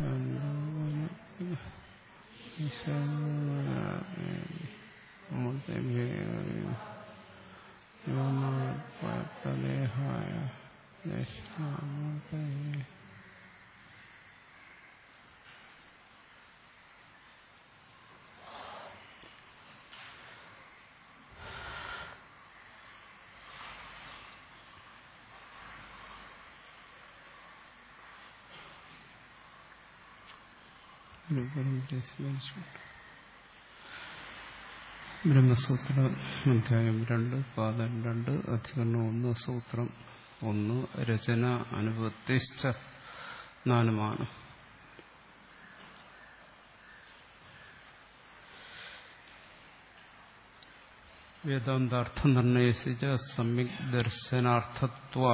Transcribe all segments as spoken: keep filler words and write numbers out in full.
ദേഹായ ബ്രഹ്മസൂത്രം അധ്യായം രണ്ട് പാദം രണ്ട് അധികരണം ഒന്ന് സൂത്രം ഒന്ന് രചന അനുപത്തിശ്ച നാനുമാനം. വേദാന്താർത്ഥ നിർണയസിച്ച സമ്യക് ദർശനാർത്ഥത്വാ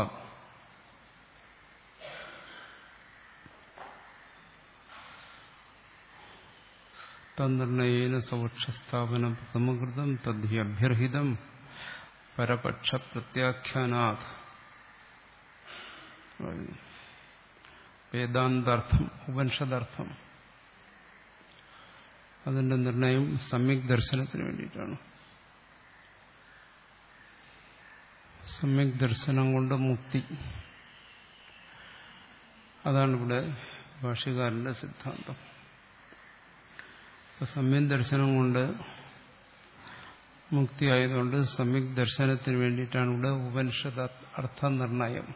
തന്നിർണയേന സവക്ഷസ്ഥാപനം പ്രഥമകൃതം തദ്ധി അഭ്യർഹിതം പരപക്ഷ പ്രത്യാഖ്യാനാത്. വേദാന്താർത്ഥം ഉപനിഷദാർത്ഥം അതിന്റെ നിർണയം സമ്യക് ദർശനത്തിന് വേണ്ടിയിട്ടാണ്. സമ്യക് ദർശനം കൊണ്ട് മുക്തി, അതാണ് ഇവിടെ ഭാഷ്യകാരന്റെ സിദ്ധാന്തം. സമ്യക് ദർശനം കൊണ്ട് മുക്തി ആയതുകൊണ്ട് സമ്യക് ദർശനത്തിന് വേണ്ടിയിട്ടാണ് ഇവിടെ ഉപനിഷദ് അർത്ഥനിർണയം.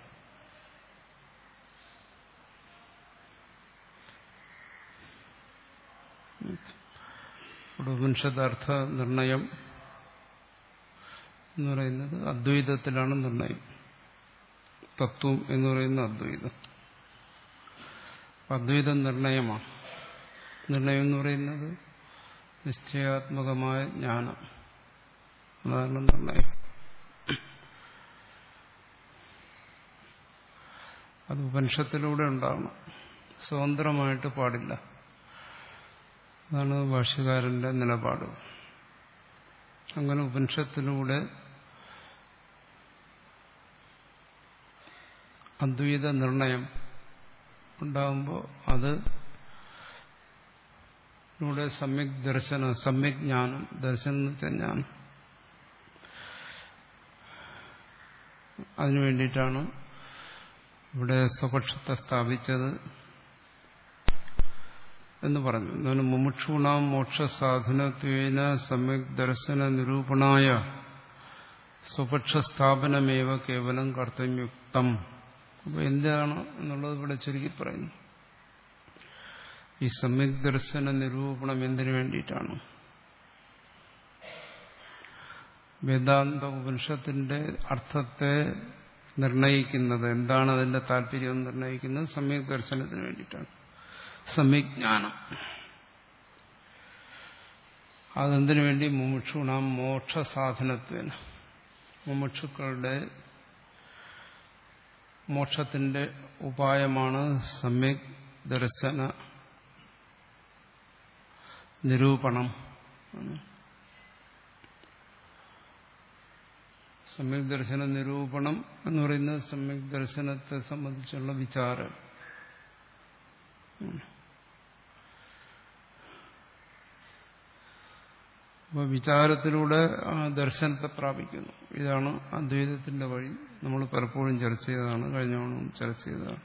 ഇവിടെ ഉപനിഷദ് അർത്ഥ നിർണയം എന്ന് പറയുന്നത് അദ്വൈതത്തിലാണ് നിർണയം. തത്വം എന്ന് പറയുന്നത് അദ്വൈതം. അദ്വൈതം നിർണയമാണ്. നിർണയം എന്ന് പറയുന്നത് നിശ്ചയാത്മകമായ ജ്ഞാനം, അതാണ് നിർണയം. അത് ഉപനിഷത്തിലൂടെ ഉണ്ടാകണം, സ്വതന്ത്രമായിട്ട് പാടില്ല. അതാണ് ഭാഷ്യകാരന്റെ നിലപാട്. അങ്ങനെ ഉപനിഷത്തിലൂടെ അദ്വൈത നിർണയം ഉണ്ടാകുമ്പോൾ അത് ഇവിടെ സമ്യക് ദർശനം, സമ്യക് ജ്ഞാനം, ദർശനം എന്ന് വെച്ചാൽ ജ്ഞാനം, അതിനു വേണ്ടിയിട്ടാണ് ഇവിടെ സ്വപക്ഷത്തെ സ്ഥാപിച്ചത് എന്ന് പറഞ്ഞു. എന്നാലും മുമുക്ഷൂണാം മോക്ഷസാധനത്വേന സമ്യക് ദർശന നിരൂപണായ സ്വപക്ഷസ്ഥാപനമേവ കേവലം കർത്തവ്യുക്തം. അപ്പോൾ എന്താണ് എന്നുള്ളത് ഇവിടെ ചുരുക്കി പറയുന്നു. ഈ സമ്യക് ദർശന നിരൂപണം എന്തിനു വേണ്ടിയിട്ടാണ്? വേദാന്ത ഉപനിഷത്തിന്റെ അർത്ഥത്തെ നിർണയിക്കുന്നത്, എന്താണ് അതിന്റെ താല്പര്യം നിർണയിക്കുന്നത് സമ്യക് ദർശനത്തിന് വേണ്ടിയിട്ടാണ്. സമ്യക് ജ്ഞാനം അതെന്തിനു വേണ്ടി? മുമുക്ഷൂണാം മോക്ഷസാധനത്വേന, മുമുക്ഷുക്കളുടെ മോക്ഷത്തിന്റെ ഉപായമാണ് സമ്യക് ദർശന നിരൂപണം. സമ്യക് ദർശന നിരൂപണം എന്ന് പറയുന്നത് സമ്യക് ദർശനത്തെ സംബന്ധിച്ചുള്ള വിചാരം. അപ്പോൾ വിചാരത്തിലൂടെ ആ ദർശനത്തെ പ്രാപിക്കുന്നു. ഇതാണ് അദ്വൈതത്തിന്റെ വഴി. നമ്മൾ പലപ്പോഴും ചർച്ച ചെയ്തതാണ്, കഴിഞ്ഞ തവണ ചർച്ച ചെയ്തതാണ്.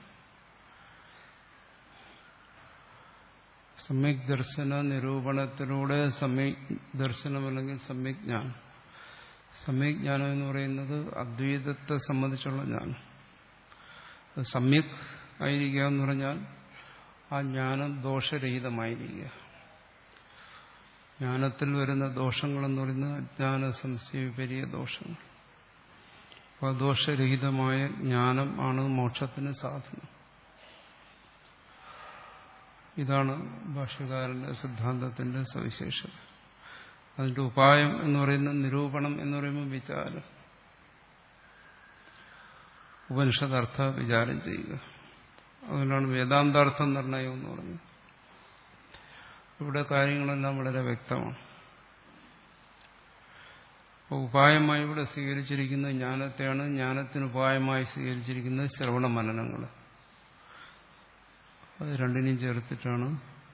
സമ്യക് ദർശന നിരൂപണത്തിലൂടെ സമ്യക് ദർശനം അല്ലെങ്കിൽ സമ്യക് ജ്ഞാനം. സമ്യക് ജ്ഞാനം എന്ന് പറയുന്നത് അദ്വൈതത്തെ സംബന്ധിച്ചുള്ള ജ്ഞാനം. സമ്യക് ആയിരിക്കുക എന്ന് പറഞ്ഞാൽ ആ ജ്ഞാനം ദോഷരഹിതമായിരിക്കുക. ജ്ഞാനത്തിൽ വരുന്ന ദോഷങ്ങളെന്ന് പറയുന്നത് അജ്ഞാന സംശയ വിപരീയ ദോഷങ്ങൾ. അപ്പോൾ ദോഷരഹിതമായ ജ്ഞാനം ആണ് മോക്ഷത്തിന് സാധനം. ഇതാണ് ഭാഷ്യകാരന്റെ സിദ്ധാന്തത്തിന്റെ സവിശേഷത. അതിന്റെ ഉപായം എന്ന് പറയുന്നത് നിരൂപണം എന്ന് പറയുമ്പോൾ വിചാരം, ഉപനിഷദർത്ഥ വിചാരം ചെയ്യുക. അതുകൊണ്ടാണ് വേദാന്താർത്ഥ നിർണയം എന്ന് പറയുന്നത്. ഇവിടെ കാര്യങ്ങളെല്ലാം വളരെ വ്യക്തമാണ്. അപ്പോൾ ഉപായമായി ഇവിടെ സ്വീകരിച്ചിരിക്കുന്ന ജ്ഞാനത്തെയാണ്. ജ്ഞാനത്തിന് ഉപായമായി സ്വീകരിച്ചിരിക്കുന്നത് ശ്രവണ മനനങ്ങൾ. അത് രണ്ടിനെയും ചേർത്തിട്ടാണ്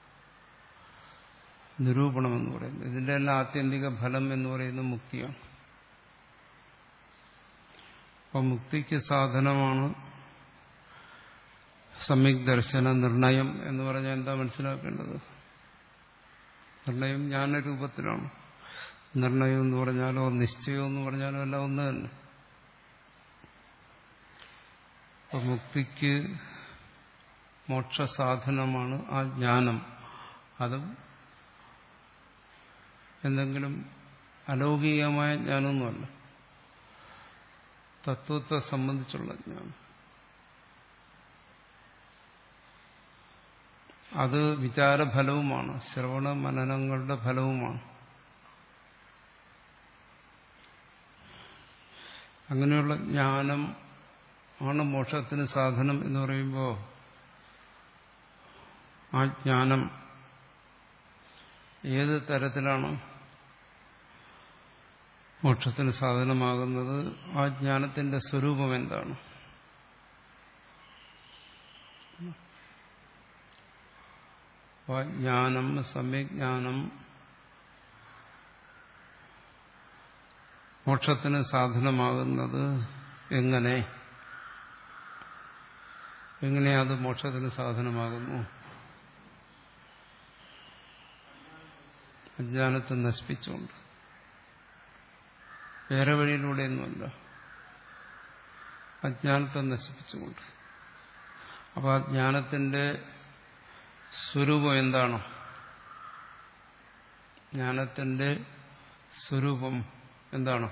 നിരൂപണം എന്ന് പറയുന്നത്. ഇതിന്റെ എല്ലാം ആത്യന്തിക ഫലം എന്ന് പറയുന്നത് മുക്തിയാണ്. അപ്പൊ മുക്തിക്ക് സാധനമാണ് സമ്യക് ദർശന നിർണയം എന്ന് പറഞ്ഞാൽ എന്താ മനസ്സിലാക്കേണ്ടത്? നിർണയം ജ്ഞാനരൂപത്തിലാണ്. നിർണയം എന്ന് പറഞ്ഞാലോ നിശ്ചയം എന്ന് പറഞ്ഞാലോ എല്ലാം ഒന്ന് തന്നെ. അപ്പൊ മുക്തിക്ക് മോക്ഷസാധനമാണ് ആ ജ്ഞാനം. അതും എന്തെങ്കിലും അലൗകികമായ ജ്ഞാനമൊന്നുമല്ല, തത്വത്തെ സംബന്ധിച്ചുള്ള ജ്ഞാനം. അത് വിചാരഫലവുമാണ്, ശ്രവണ മനനങ്ങളുടെ ഫലവുമാണ്. അങ്ങനെയുള്ള ജ്ഞാനം ആണ് മോക്ഷത്തിന് സാധനം എന്ന് പറയുമ്പോൾ ആ ജ്ഞാനം ഏത് തരത്തിലാണ് മോക്ഷത്തിന് സാധനമാകുന്നത്? ആ ജ്ഞാനത്തിന്റെ സ്വരൂപം എന്താണ്? ആ ജ്ഞാനം, സമ്യജ്ഞാനം മോക്ഷത്തിന് സാധനമാകുന്നത് എങ്ങനെ? എങ്ങനെ അത് മോക്ഷത്തിന് സാധനമാകുന്നു? അജ്ഞാനത്തെ നശിപ്പിച്ചുകൊണ്ട്. വേറെ വഴിയിലൂടെയൊന്നുമല്ല, അജ്ഞാനത്തെ നശിപ്പിച്ചുകൊണ്ട്. അപ്പൊ ആ ജ്ഞാനത്തിന്റെ സ്വരൂപം എന്താണ്? ജ്ഞാനത്തിന്റെ സ്വരൂപം എന്താണ്?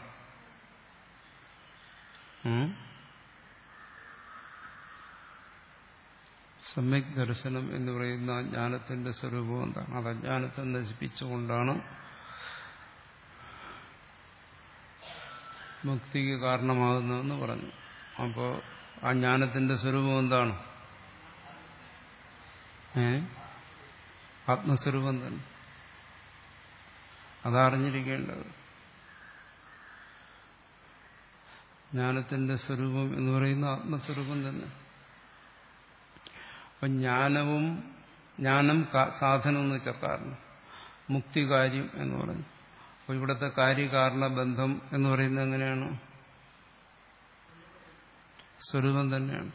സമ്യക് ദർശനം എന്ന് പറയുന്ന ജ്ഞാനത്തിന്റെ സ്വരൂപം എന്താണ്? അത് അജ്ഞാനത്തെ നശിപ്പിച്ചുകൊണ്ടാണ് മുക്തിക്ക് കാരണമാകുന്നതെന്ന് പറഞ്ഞു. അപ്പോൾ ആ ജ്ഞാനത്തിന്റെ സ്വരൂപം എന്താണ്? ഏ ആത്മസ്വരൂപം തന്നെ. അതറിഞ്ഞിരിക്കേണ്ടത്. ജ്ഞാനത്തിന്റെ സ്വരൂപം എന്ന് പറയുന്ന ആത്മസ്വരൂപം തന്നെ. അപ്പൊ ജ്ഞാനവും ജ്ഞാനം സാധനം എന്ന് വെച്ചാൽ കാരണം, മുക്തികാര്യം എന്ന് പറഞ്ഞു. അപ്പൊ ഇവിടുത്തെ കാര്യകാരണ ബന്ധം എന്ന് പറയുന്നത് എങ്ങനെയാണ്? സ്വരൂപം തന്നെയാണ്.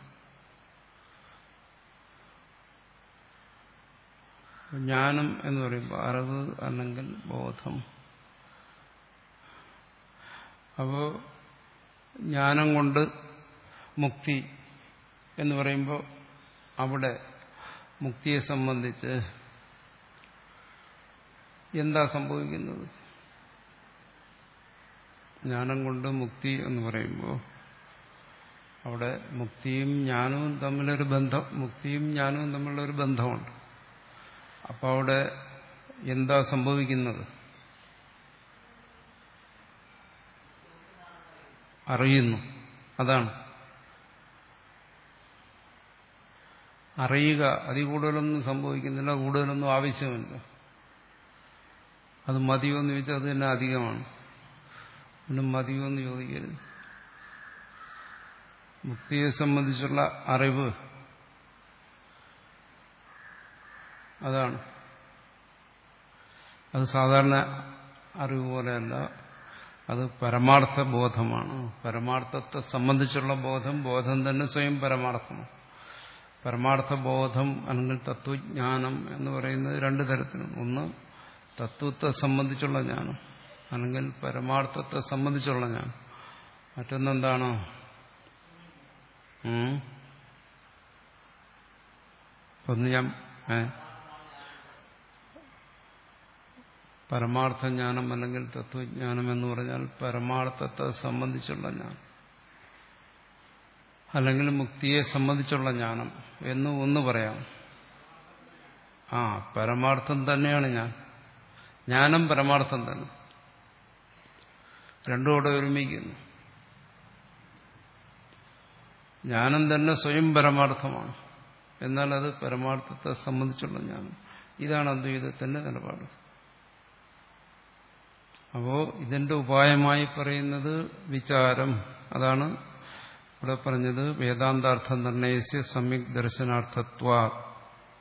ജ്ഞാനം എന്ന് പറയുമ്പോൾ അറിവ് അല്ലെങ്കിൽ ബോധം. അപ്പോ ജ്ഞാനം കൊണ്ട് മുക്തി എന്ന് പറയുമ്പോൾ അവിടെ മുക്തിയെ സംബന്ധിച്ച് എന്താ സംഭവിക്കുന്നത്? ജ്ഞാനം കൊണ്ട് മുക്തി എന്ന് പറയുമ്പോൾ അവിടെ മുക്തിയും ജ്ഞാനവും തമ്മിലൊരു ബന്ധം, മുക്തിയും ജ്ഞാനവും തമ്മിലൊരു ബന്ധമുണ്ട്. അപ്പോൾ അവിടെ എന്താ സംഭവിക്കുന്നത്? അറിയുന്നു. അതാണ് അറിയുക. അതിൽ കൂടുതലൊന്നും സംഭവിക്കുന്നില്ല, കൂടുതലൊന്നും ആവശ്യമില്ല. അത് മതിയോ എന്ന് ചോദിച്ചാൽ അത് തന്നെ അധികമാണ്. പിന്നെ മതിയോ എന്ന് ചോദിക്കരുത്. മുക്തിയെ സംബന്ധിച്ചുള്ള അറിവ് അതാണ്. അത് സാധാരണ അറിവ് പോലെയല്ല, അത് പരമാർത്ഥ ബോധമാണ്. പരമാർത്ഥത്തെ സംബന്ധിച്ചുള്ള ബോധം, ബോധം തന്നെ സ്വയം പരമാർത്ഥമാണ്. പരമാർത്ഥ ബോധം അല്ലെങ്കിൽ തത്വജ്ഞാനം എന്ന് പറയുന്നത് രണ്ടു തരത്തിലാണ്. ഒന്ന് തത്വത്തെ സംബന്ധിച്ചുള്ള ജ്ഞാനം, അല്ലെങ്കിൽ പരമാർത്ഥത്തെ സംബന്ധിച്ചുള്ള ജ്ഞാനം. മറ്റൊന്നെന്താണ്? ഒന്ന് ഞാൻ ഏ പരമാർത്ഥജ്ഞാനം അല്ലെങ്കിൽ തത്വജ്ഞാനം എന്ന് പറഞ്ഞാൽ പരമാർത്ഥത്തെ സംബന്ധിച്ചുള്ള ജ്ഞാനം, അല്ലെങ്കിൽ മുക്തിയെ സംബന്ധിച്ചുള്ള ജ്ഞാനം എന്ന് ഒന്ന് പറയാം. ആ പരമാർത്ഥം തന്നെയാണ് ഞാൻ. ജ്ഞാനം പരമാർത്ഥം തന്നെ, രണ്ടും കൂടെ ഒരുമിക്കുന്നു. ജ്ഞാനം തന്നെ സ്വയം പരമാർത്ഥമാണ്, എന്നാൽ അത് പരമാർത്ഥത്തെ സംബന്ധിച്ചുള്ള ജ്ഞാനം. ഇതാണ് അദ്വൈതത്തിന്റെ നിലപാട്. അപ്പോ ഇതിന്റെ ഉപായമായി പറയുന്നത് വിചാരം. അതാണ് ഇവിടെ പറഞ്ഞത് വേദാന്താർത്ഥ നിർണയസ്യ സമ്യക് ദർശനാർത്ഥത്വാ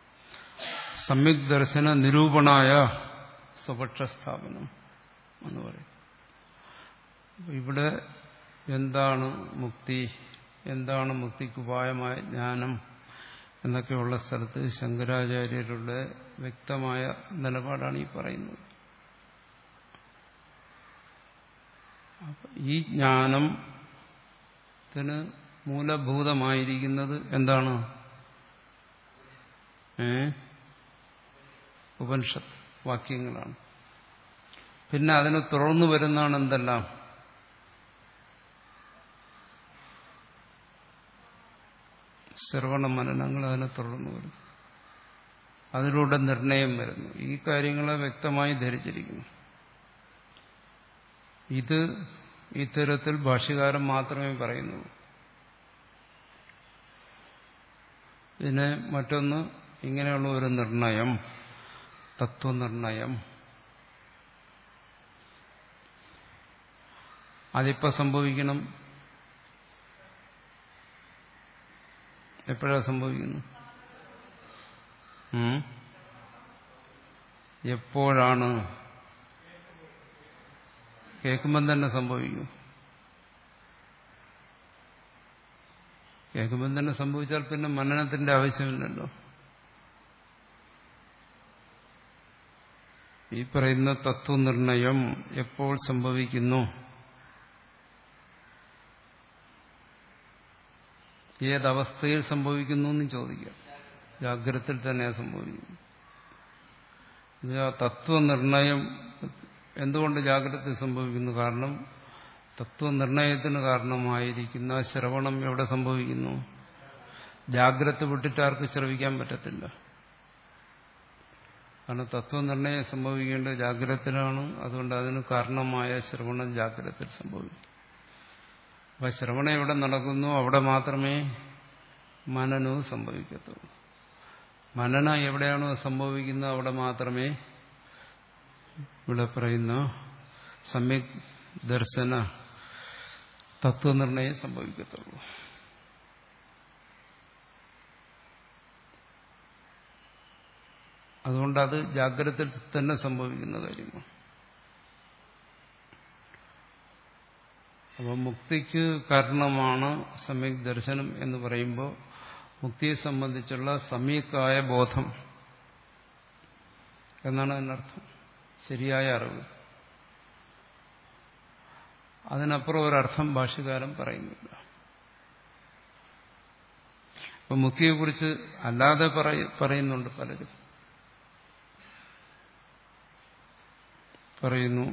സമ്യക് ദർശന നിരൂപണായ സ്വപക്ഷസ്ഥാപനം എന്ന് പറയും. ഇവിടെ എന്താണ് മുക്തി, എന്താണ് മുക്തിക്കുപായമായ ജ്ഞാനം എന്നൊക്കെയുള്ള സ്ഥലത്ത് ശങ്കരാചാര്യരുടെ വ്യക്തമായ നിലപാടാണ് ഈ പറയുന്നത്. ഈ ജ്ഞാനത്തിന് മൂലഭൂതമായിരിക്കുന്നത് എന്താണ്? ഏ ഉപനിഷത്ത് വാക്യങ്ങളാണ്. പിന്നെ അതിന് തുടർന്നു വരുന്നതാണ് എന്തെല്ലാം? ശ്രവണ മനനങ്ങൾ അതിനെ തുടർന്നു വരുന്നു. അതിലൂടെ നിർണയം വരുന്നു. ഈ കാര്യങ്ങളെ വ്യക്തമായി ധരിച്ചിരിക്കുന്നു. ഇത് ഇത്തരത്തിൽ ഭാഷ്യകാരൻ മാത്രമേ പറയുന്നുള്ളൂ. പിന്നെ മറ്റൊന്ന്, ഇങ്ങനെയുള്ള ഒരു നിർണയം, തത്വനിർണയം, അതിപ്പോ സംഭവിക്കണം. എപ്പോഴാ സംഭവിക്കുന്നു? എപ്പോഴാണ്? കേൾക്കുമ്പം തന്നെ സംഭവിക്കും. കേൾക്കുമ്പം തന്നെ സംഭവിച്ചാൽ പിന്നെ മനനത്തിന്റെ ആവശ്യമില്ലല്ലോ. ഈ പറയുന്ന തത്വനിർണയം എപ്പോൾ സംഭവിക്കുന്നു? ഏതവസ്ഥയിൽ സംഭവിക്കുന്നു എന്നും ചോദിക്കാം. ജാഗ്രതയിൽ തന്നെ സംഭവിക്കുന്നു. തത്വനിർണയം എന്തുകൊണ്ട് ജാഗ്രതയിൽ സംഭവിക്കുന്നു? കാരണം തത്വനിർണയത്തിന് കാരണമായിരിക്കുന്ന ശ്രവണം എവിടെ സംഭവിക്കുന്നു? ജാഗ്രത വിട്ടിട്ട് ആർക്ക് ശ്രവിക്കാൻ പറ്റത്തില്ല. കാരണം തത്വനിർണയം സംഭവിക്കേണ്ടത് ജാഗ്രതത്തിലാണ്. അതുകൊണ്ട് അതിന് കാരണമായ ശ്രവണം ജാഗ്രതയിൽ സംഭവിക്കും. അപ്പൊ ശ്രവണം എവിടെ നടക്കുന്നു അവിടെ മാത്രമേ മനനവും സംഭവിക്കത്തുള്ളൂ. മനനം എവിടെയാണോ സംഭവിക്കുന്നത് അവിടെ മാത്രമേ ഇവിടെ പറയുന്ന സമ്യക് ദർശന തത്വനിർണയം സംഭവിക്കത്തുള്ളൂ. അതുകൊണ്ട് അത് ജാഗ്രതയിൽ തന്നെ സംഭവിക്കുന്ന കാര്യമാണ്. അപ്പോൾ മുക്തിക്ക് കാരണമാണ് സമ്യക് ദർശനം എന്ന് പറയുമ്പോൾ മുക്തിയെ സംബന്ധിച്ചുള്ള സമ്യക്കായ ബോധം എന്നാണ് അതിനർത്ഥം. ശരിയായ അറിവ്. അതിനപ്പുറം ഒരർത്ഥം ഭാഷ്യകാരൻ പറയുന്നില്ല. അപ്പൊ മുക്തിയെക്കുറിച്ച് അല്ലാതെ പറയുന്നുണ്ട് പലരും. പറയുന്നു,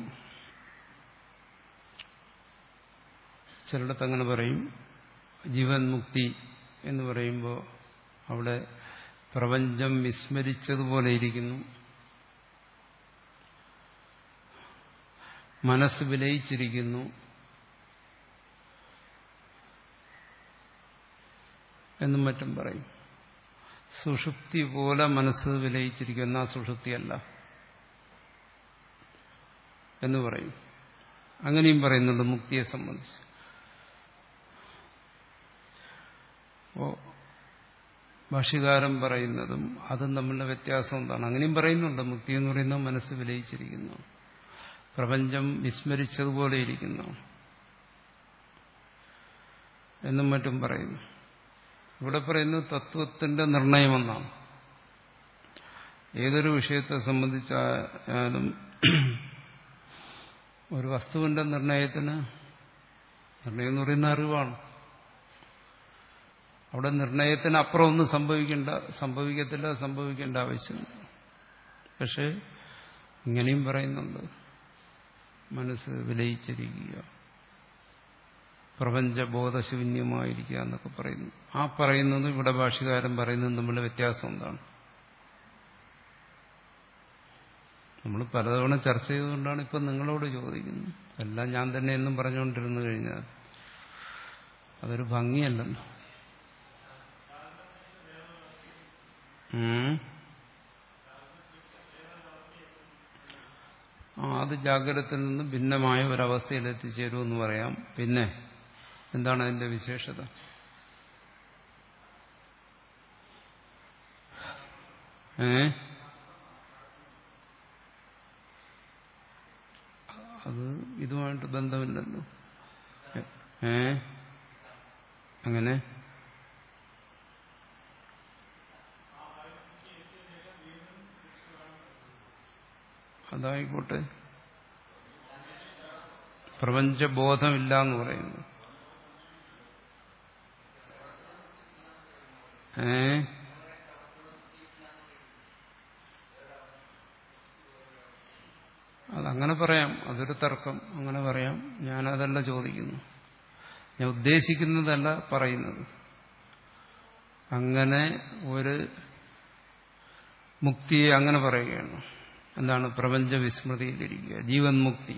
ചിലയിടത്ത് അങ്ങനെ പറയും, ജീവൻ മുക്തി എന്ന് പറയുമ്പോൾ അവിടെ പ്രപഞ്ചം വിസ്മരിച്ചതുപോലെ ഇരിക്കുന്നു, മനസ്സ് വിലയിച്ചിരിക്കുന്നു എന്നും മറ്റും പറയും. സുഷുപ്തി പോലെ മനസ്സ് വിലയിച്ചിരിക്കുന്ന സുഷുപ്തിയല്ല എന്ന് പറയും. അങ്ങനെയും പറയുന്നുണ്ട് മുക്തിയെ സംബന്ധിച്ച്. അപ്പോ ഭാഷ്യകാരൻ പറയുന്നതും അതും തമ്മിലുള്ള വ്യത്യാസം എന്താണ്? അങ്ങനെയും പറയുന്നുണ്ട്. മുക്തി എന്ന് പറയുന്നത് മനസ്സ് വിലയിച്ചിരിക്കുന്നു, പ്രപഞ്ചം വിസ്മരിച്ചതുപോലെ ഇരിക്കുന്നു എന്നും മറ്റും പറയുന്നു. ഇവിടെ പറയുന്നത് തത്വത്തിന്റെ നിർണയമെന്നാണ്. ഏതൊരു വിഷയത്തെ സംബന്ധിച്ചാലും ഒരു വസ്തുവിന്റെ നിർണയത്തിന്, നിർണയം എന്ന് പറയുന്ന അറിവാണ്, അവിടെ നിർണയത്തിന് അപ്പുറം ഒന്നും സംഭവിക്കേണ്ട സംഭവിക്കത്തില്ല സംഭവിക്കേണ്ട ആവശ്യമില്ല. പക്ഷെ ഇങ്ങനെയും പറയുന്നുണ്ട്, മനസ്സ് വിലയിച്ചിരിക്കുക, പ്രപഞ്ചബോധശൂന്യമായിരിക്കുക എന്നൊക്കെ പറയുന്നു. ആ പറയുന്നത് ഇവിടെ ഭാഷ്യകാരൻ പറയുന്നത് തമ്മിലുള്ള വ്യത്യാസം എന്താണ്? നമ്മൾ പലതവണ ചർച്ച ചെയ്തുകൊണ്ടാണ് ഇപ്പം നിങ്ങളോട് ചോദിക്കുന്നത്. എല്ലാം ഞാൻ തന്നെ എന്നും പറഞ്ഞുകൊണ്ടിരുന്നു കഴിഞ്ഞാൽ അതൊരു ഭംഗിയല്ലല്ലോ. ആ അത് ജാഗ്രതയിൽ നിന്ന് ഭിന്നമായ ഒരവസ്ഥയിൽ എത്തിച്ചേരുമെന്ന് പറയാം. പിന്നെ എന്താണ് അതിന്റെ വിശേഷത? ഏ ഏ അങ്ങനെ അതായിക്കോട്ടെ. പ്രപഞ്ചബോധമില്ല എന്ന് പറയുന്നു. ഏ അതങ്ങനെ പറയാം, അതൊരു തർക്കം, അങ്ങനെ പറയാം. ഞാനതല്ല ചോദിക്കുന്നു, ഞാൻ ഉദ്ദേശിക്കുന്നതല്ല പറയുന്നത്. അങ്ങനെ ഒരു മുക്തിയെ അങ്ങനെ പറയുകയാണ്. എന്താണ്? പ്രപഞ്ച വിസ്മൃതിയിലിരിക്കുക, ജീവൻ മുക്തി.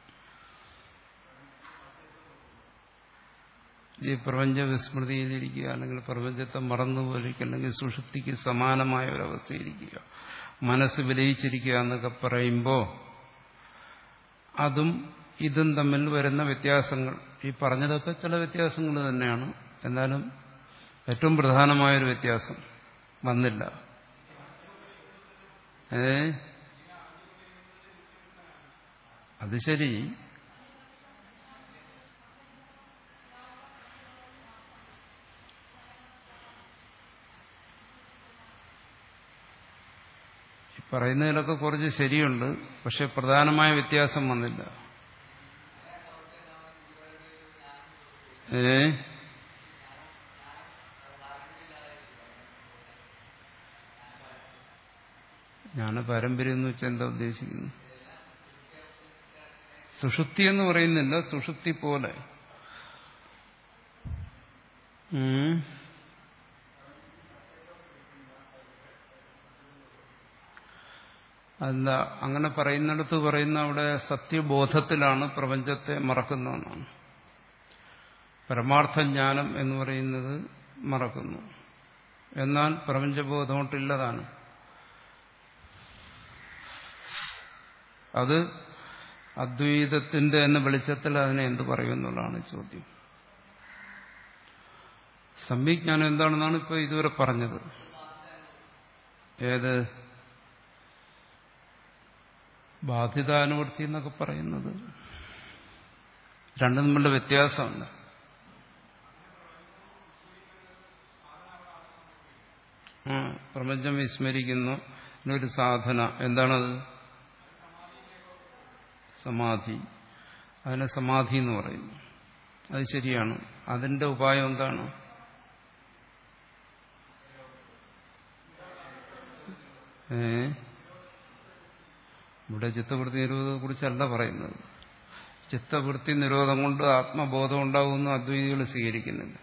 ഈ പ്രപഞ്ച വിസ്മൃതിയിലിരിക്കുക, അല്ലെങ്കിൽ പ്രപഞ്ചത്തെ മറന്നുപോലിരിക്കുക, അല്ലെങ്കിൽ സുഷുപ്തിക്ക് സമാനമായ ഒരവസ്ഥയിരിക്കുക, മനസ്സ് വിലയിച്ചിരിക്കുക എന്നൊക്കെ പറയുമ്പോൾ അതും ഇതും തമ്മിൽ വരുന്ന വ്യത്യാസങ്ങൾ, ഈ പറഞ്ഞതൊക്കെ ചില വ്യത്യാസങ്ങൾ തന്നെയാണ്. എന്നാലും ഏറ്റവും പ്രധാനമായൊരു വ്യത്യാസം വന്നില്ല. ഏ അത് ശരി. പറയുന്നതിലൊക്കെ കുറച്ച് ശരിയുണ്ട്, പക്ഷെ പ്രധാനമായ വ്യത്യാസം വന്നില്ല. ഏ ജ്ഞാന പാരമ്പര്യം എന്ന് വെച്ചാൽ എന്താ ഉദ്ദേശിക്കുന്നു? സുഷുപ്തി എന്ന് പറയുന്നില്ല, സുഷുപ്തി പോലെ. അല്ല, അങ്ങനെ പറയുന്നിടത്ത് പറയുന്ന അവിടെ സത്യബോധത്തിലാണ് പ്രപഞ്ചത്തെ മറക്കുന്നതെന്നാണ്. പരമാർത്ഥജ്ഞാനം എന്ന് പറയുന്നത് മറക്കുന്നു, എന്നാൽ പ്രപഞ്ചബോധമൊട്ടില്ലതാണ്. അത് അദ്വൈതത്തിന്റെ തന്നെ വെളിച്ചത്തിൽ അതിനെ എന്ത് പറയുമെന്നുള്ളതാണ് ചോദ്യം. സമ്യജ്ഞാനം എന്താണെന്നാണ് ഇപ്പോൾ ഇതുവരെ പറഞ്ഞത്. ഏത് ബാധിതാനുവർത്തി എന്നൊക്കെ പറയുന്നത് രണ്ടും തമ്മിലുള്ള വ്യത്യാസമുണ്ട്. ആ പ്രപഞ്ചം വിസ്മരിക്കുന്ന ഒരു സാധന എന്താണത്? സമാധി. അതിനെ സമാധി എന്ന് പറയുന്നു. അത് ശരിയാണ്. അതിന്റെ ഉപായം എന്താണ്? ഏ ഇവിടെ ചിത്തവൃത്തി നിരോധത്തെ കുറിച്ചല്ല പറയുന്നത്. ചിത്തവൃത്തി നിരോധം കൊണ്ട് ആത്മബോധം ഉണ്ടാകുമെന്ന് അദ്വൈതികൾ സ്വീകരിക്കുന്നില്ല.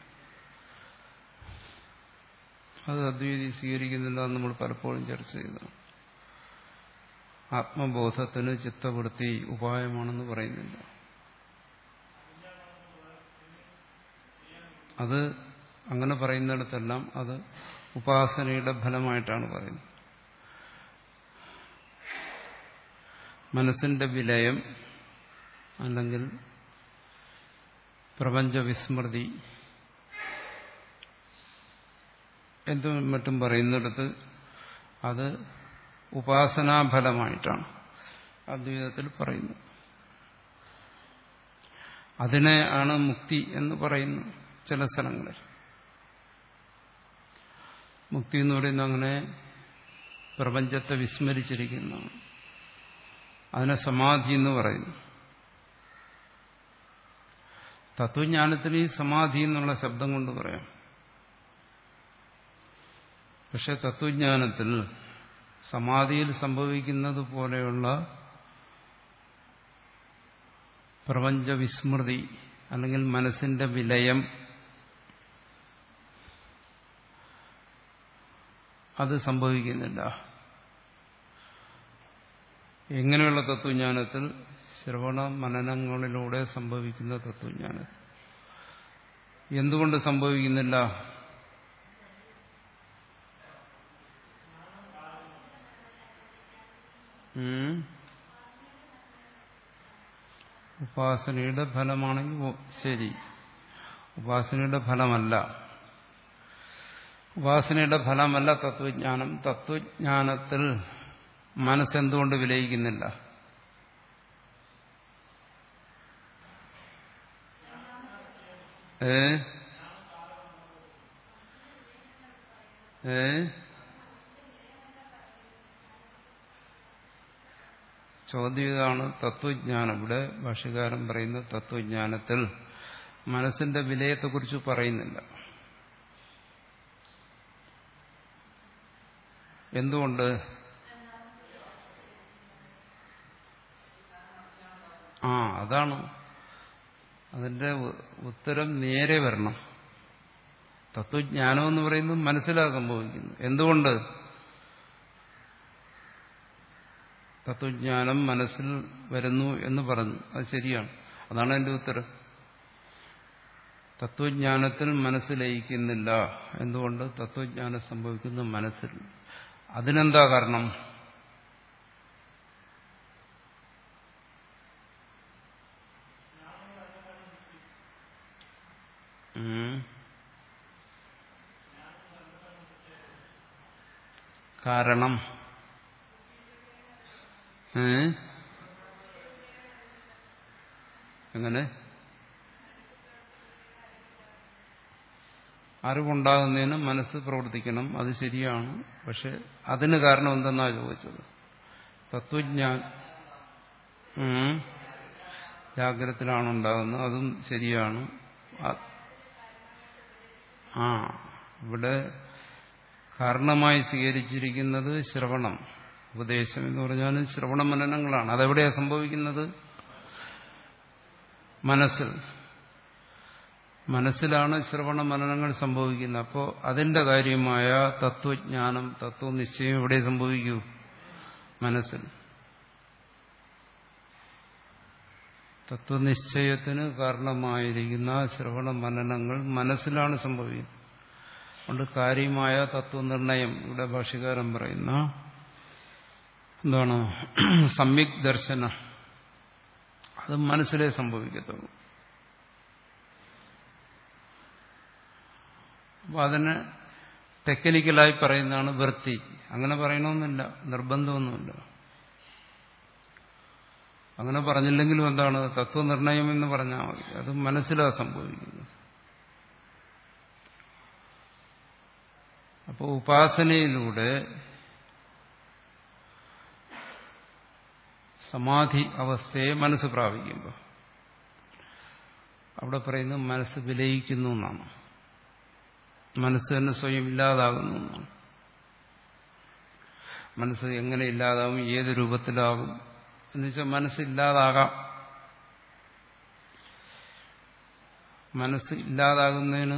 അത് അദ്വൈതി സ്വീകരിക്കുന്നില്ല എന്ന് നമ്മൾ പലപ്പോഴും ചർച്ച ചെയ്തതാണ്. ആത്മബോധത്തിന് ചിത്തവൃത്തി ഉപായമാണെന്ന് പറയുന്നില്ല. അത് അങ്ങനെ പറയുന്നിടത്തെല്ലാം അത് ഉപാസനയുടെ ഫലമായിട്ടാണ് പറയുന്നത്. മനസ്സിന്റെ വിലയം അല്ലെങ്കിൽ പ്രപഞ്ചവിസ്മൃതി എന്തും മറ്റും പറയുന്നിടത്ത് അത് ഉപാസനാഫലമായിട്ടാണ് അദ്വൈതത്തിൽ പറയുന്നത്. അതിനെ ആണ് മുക്തി എന്ന് പറയുന്നു ചില സ്ഥലങ്ങളിൽ. മുക്തി എന്ന് പറയുന്നത് അങ്ങനെ പ്രപഞ്ചത്തെ വിസ്മരിച്ചിരിക്കുന്നതാണ്. അതിനെ സമാധി എന്ന് പറയുന്നു. തത്വജ്ഞാനത്തിന് ഈ സമാധി എന്നുള്ള ശബ്ദം കൊണ്ട് പറയാം. പക്ഷെ തത്വജ്ഞാനത്തിൽ സമാധിയിൽ സംഭവിക്കുന്നത് പോലെയുള്ള പ്രപഞ്ചവിസ്മൃതി അല്ലെങ്കിൽ മനസ്സിന്റെ വിലയം അത് സംഭവിക്കുന്നില്ല. എങ്ങനെയുള്ള തത്വജ്ഞാനത്തിൽ? ശ്രവണ മനനങ്ങളിലൂടെ സംഭവിക്കുന്ന തത്വജ്ഞാനം. എന്തുകൊണ്ട് സംഭവിക്കുന്നില്ല? ഉപാസനയുടെ ഫലമാണെങ്കിൽ ശരി, ഉപാസനയുടെ ഫലമല്ല. ഉപാസനയുടെ ഫലമല്ല തത്വജ്ഞാനം. തത്വജ്ഞാനത്തിൽ മനസ്സെന്തുകൊണ്ട് വിലയിക്കുന്നില്ല? ഏ ഏ ചോദ്യം ഇതാണ്, തത്വജ്ഞാനം. ഇവിടെ ഭാഷ്യകാരൻ പറയുന്ന തത്വജ്ഞാനത്തിൽ മനസ്സിന്റെ വിലയത്തെക്കുറിച്ച് പറയുന്നില്ല. എന്തുകൊണ്ട്? ആ അതാണ് അതിന്റെ ഉത്തരം. നേരെ വരണം. തത്വജ്ഞാനം എന്ന് പറയുന്നത് മനസ്സിലാ സംഭവിക്കുന്നു. എന്തുകൊണ്ട്? തത്വജ്ഞാനം മനസ്സിൽ വരുന്നു എന്ന് പറഞ്ഞു. അത് ശരിയാണ്. അതാണ് എന്റെ ഉത്തരം. തത്വജ്ഞാനത്തിൽ മനസ്സ് ലയിക്കുന്നില്ല. എന്തുകൊണ്ട്? തത്വജ്ഞാനം സംഭവിക്കുന്ന മനസ്സിൽ. അതിനെന്താ കാരണം? കാരണം എങ്ങനെ? അറിവുണ്ടാകുന്നതിന് മനസ്സ് പ്രവർത്തിക്കണം, അത് ശരിയാണ്. പക്ഷെ അതിന് കാരണം എന്തെന്നാ ചോദിച്ചത്? തത്വജ്ഞാൻ ജാഗ്രതത്തിലാണ് ഉണ്ടാകുന്നത്, അതും ശരിയാണ്. ആ ഇവിടെ കാരണമായി സ്വീകരിച്ചിരിക്കുന്നത് ശ്രവണം, ഉപദേശം എന്ന് പറഞ്ഞാൽ ശ്രവണ മനനങ്ങളാണ്. അതെവിടെയാണ് സംഭവിക്കുന്നത്? മനസ്സിൽ. മനസ്സിലാണ് ശ്രവണ മനനങ്ങൾ സംഭവിക്കുന്നത്. അപ്പോൾ അതിന്റെ കാര്യമായ തത്വജ്ഞാനം, തത്വനിശ്ചയം എവിടെ സംഭവിക്കൂ? മനസ്സിൽ. തത്വനിശ്ചയത്തിന് കാരണമായിരിക്കുന്ന ശ്രവണ മനനങ്ങൾ മനസ്സിലാണ് സംഭവിക്കുന്നത്. അതുകൊണ്ട് കാര്യമായ തത്വനിർണയം ഇവിടെ ഭാഷ്യകാരൻ പറയുന്ന എന്താണ്? സമ്യക് ദർശനം. അത് മനസ്സിലേ സംഭവിക്കത്തുള്ളൂ. അപ്പൊ അതിന് ടെക്നിക്കലായി പറയുന്നതാണ് വൃത്തി. അങ്ങനെ പറയണമെന്നില്ല, നിർബന്ധമൊന്നുമില്ല. അങ്ങനെ പറഞ്ഞില്ലെങ്കിലും എന്താണ്? തത്വനിർണയം എന്ന് പറഞ്ഞാൽ മതി. അത് മനസ്സിലാണ് സംഭവിക്കുന്നത്. അപ്പോൾ ഉപാസനയിലൂടെ സമാധി അവസ്ഥയെ മനസ്സ് പ്രാപിക്കുമ്പോൾ അവിടെ പറയുന്നത് മനസ്സ് വിലയിക്കുന്നു എന്നാണ്. മനസ്സ് തന്നെ സ്വയം ഇല്ലാതാകുന്നു എന്നാണ്. മനസ്സ് എങ്ങനെ ഇല്ലാതാകും? ഏത് രൂപത്തിലാകും എന്ന് വെച്ചാൽ മനസ്സില്ലാതാകാം. മനസ്സ് ഇല്ലാതാകുന്നതിന്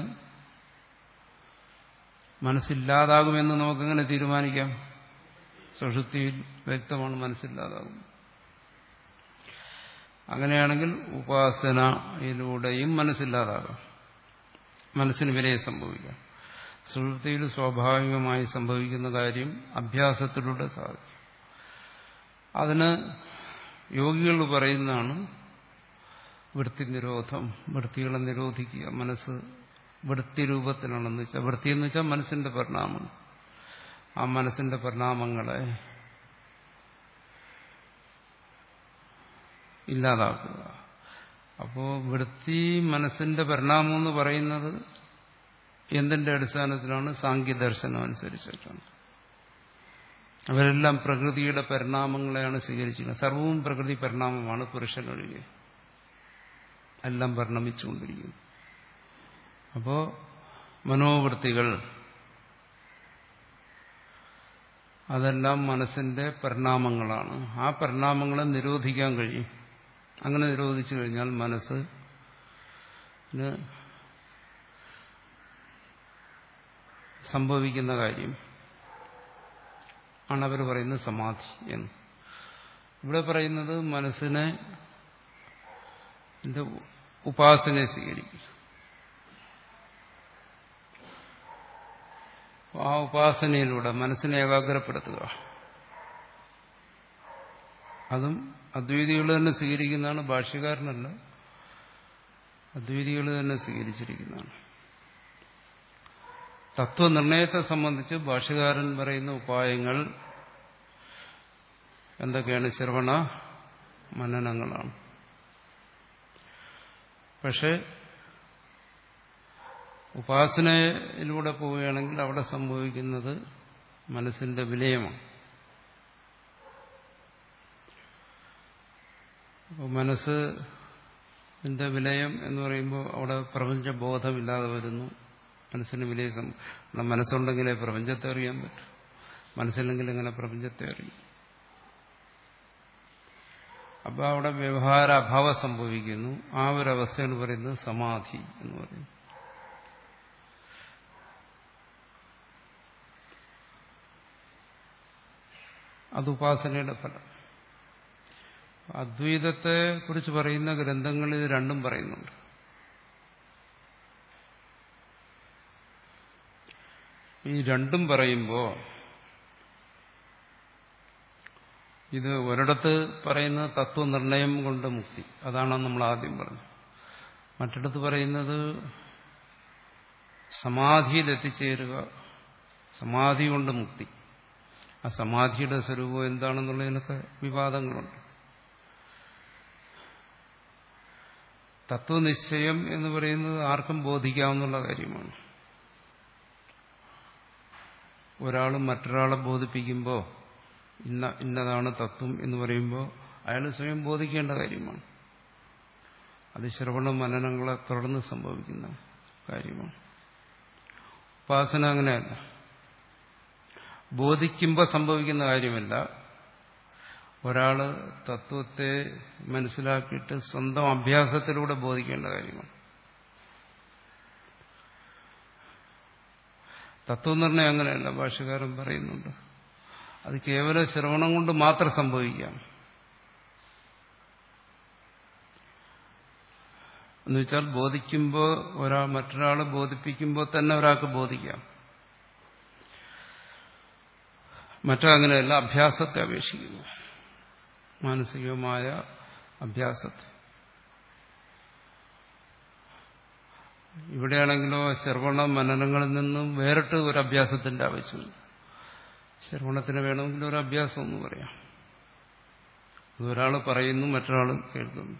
മനസ്സില്ലാതാകുമെന്ന് നമുക്കെങ്ങനെ തീരുമാനിക്കാം? സുഷുപ്തിയിൽ വ്യക്തമാണ് മനസ്സില്ലാതാകും. അങ്ങനെയാണെങ്കിൽ ഉപാസനയിലൂടെയും മനസ്സില്ലാതാകാം, മനസ്സിന് വിലയെ സംഭവിക്കാം. സുഷുപ്തിയിൽ സ്വാഭാവികമായി സംഭവിക്കുന്ന കാര്യം അഭ്യാസത്തിലൂടെ സാധിക്കും. അതിന് യോഗികൾ പറയുന്നതാണ് വൃത്തി നിരോധം. വൃത്തികളെ നിരോധിക്കുക. മനസ്സ് വൃത്തി രൂപത്തിലാണെന്ന് വെച്ചാൽ, വൃത്തി എന്ന് വെച്ചാൽ മനസ്സിന്റെ പരിണാമം. ആ മനസ്സിന്റെ പരിണാമങ്ങളെ ഇല്ലാതാക്കുക. അപ്പോൾ വൃത്തി മനസ്സിന്റെ പരിണാമം എന്ന് പറയുന്നത് എന്തിന്റെ അടിസ്ഥാനത്തിലാണ്? സാങ്ഖ്യദർശനം അനുസരിച്ചിട്ടാണ്. അവരെല്ലാം പ്രകൃതിയുടെ പരിണാമങ്ങളെയാണ് സ്വീകരിച്ചിരിക്കുന്നത്. സർവവും പ്രകൃതി പരിണാമമാണ്, പുരുഷനൊഴികെ എല്ലാം പരിണമിച്ചുകൊണ്ടിരിക്കുന്നു. അപ്പോ മനോവൃത്തികൾ അതെല്ലാം മനസ്സിന്റെ പരിണാമങ്ങളാണ്. ആ പരിണാമങ്ങളെ നിരോധിക്കാൻ കഴിയും. അങ്ങനെ നിരോധിച്ചു കഴിഞ്ഞാൽ മനസ്സിന് സംഭവിക്കുന്ന കാര്യം ആണ് അവർ പറയുന്നത് സമാധി എന്ന്. ഇവിടെ പറയുന്നത് മനസ്സിനെ ഉപാസനയെ സ്വീകരിക്കും. ആ ഉപാസനയിലൂടെ മനസ്സിനെ ഏകാഗ്രപ്പെടുത്തുക. അതും അദ്വൈതികൾ തന്നെ സ്വീകരിക്കുന്നതാണ്, ഭാഷ്യകാരനല്ല. അദ്വൈതികൾ തന്നെ സ്വീകരിച്ചിരിക്കുന്നതാണ്. തത്വനിർണയത്തെ സംബന്ധിച്ച് ഭാഷ്യകാരൻ പറയുന്ന ഉപായങ്ങൾ എന്തൊക്കെയാണ്? ശ്രവണ മനനങ്ങളാണ്. പക്ഷെ ഉപാസനയിലൂടെ പോവുകയാണെങ്കിൽ അവിടെ സംഭവിക്കുന്നത് മനസ്സിന്റെ വിലയമാണ്. അപ്പോൾ മനസ്സിന്റെ വിലയം എന്ന് പറയുമ്പോൾ അവിടെ പ്രപഞ്ചബോധമില്ലാതെ വരുന്നു. മനസ്സിന് വിലയം. മനസ്സുണ്ടെങ്കിലേ പ്രപഞ്ചത്തെ അറിയാൻ പറ്റും. മനസ്സില്ലെങ്കിൽ എങ്ങനെ പ്രപഞ്ചത്തെ അറിയും? അപ്പോൾ അവിടെ വ്യവഹാര അഭാവം സംഭവിക്കുന്നു. ആ ഒരു അവസ്ഥയാണ് പറയുന്നത് സമാധി എന്ന് പറയുന്നത്. അത് ഉപാസനയുടെ ഫലം. അദ്വൈതത്തെ കുറിച്ച് പറയുന്ന ഗ്രന്ഥങ്ങളിൽ ഇത് രണ്ടും പറയുന്നുണ്ട്. ഈ രണ്ടും പറയുമ്പോൾ ഇത് ഒരിടത്ത് പറയുന്ന തത്വനിർണയം കൊണ്ട് മുക്തി, അതാണ് നമ്മൾ ആദ്യം പറഞ്ഞത്. മറ്റിടത്ത് പറയുന്നത് സമാധിയിലെത്തിച്ചേരുക, സമാധി കൊണ്ട് മുക്തി. ആ സമാധിയുടെ സ്വരൂപം എന്താണെന്നുള്ളതിനൊക്കെ വിവാദങ്ങളുണ്ട്. തത്വനിശ്ചയം എന്ന് പറയുന്നത് ആർക്കും ബോധിക്കാവുന്ന കാര്യമാണ്. ഒരാൾ മറ്റൊരാളെ ബോധിപ്പിക്കുമ്പോൾ ഇന്ന ഇന്നതാണ് തത്വം എന്ന് പറയുമ്പോൾ അയാൾ സ്വയം ബോധിക്കേണ്ട കാര്യമാണ്. അത് ശ്രവണ മനനങ്ങളെ തുടർന്ന് സംഭവിക്കുന്ന കാര്യമാണ്. ഉപാസന അങ്ങനെയല്ല, ബോധിക്കുമ്പോൾ സംഭവിക്കുന്ന കാര്യമല്ല. ഒരാൾ തത്വത്തെ മനസ്സിലാക്കിയിട്ട് സ്വന്തം അഭ്യാസത്തിലൂടെ ബോധിക്കേണ്ട കാര്യമാണ്. തത്വനിർണയം അങ്ങനെയല്ല, ഭാഷ്യകാരൻ പറയുന്നുണ്ട്. അത് കേവല ശ്രവണം കൊണ്ട് മാത്രം സംഭവിക്കാം. എന്നുവെച്ചാൽ ബോധിക്കുമ്പോൾ ഒരാൾ മറ്റൊരാളെ ബോധിപ്പിക്കുമ്പോൾ തന്നെ ഒരാൾക്ക് ബോധിക്കാം. മറ്റങ്ങനെയല്ല, അഭ്യാസത്തെ അപേക്ഷിക്കുന്നു, മാനസികമായ അഭ്യാസത്തെ. ഇവിടെയാണെങ്കിലോ ശ്രവണ മനനങ്ങളിൽ നിന്നും വേറിട്ട് ഒരു അഭ്യാസത്തിന്റെ ആവശ്യമില്ല. ശ്രവണത്തിന് വേണമെങ്കിൽ ഒരു അഭ്യാസം എന്ന് പറയാം. ഒരാൾ പറയുന്നു, മറ്റൊരാൾ കേൾക്കുന്നു.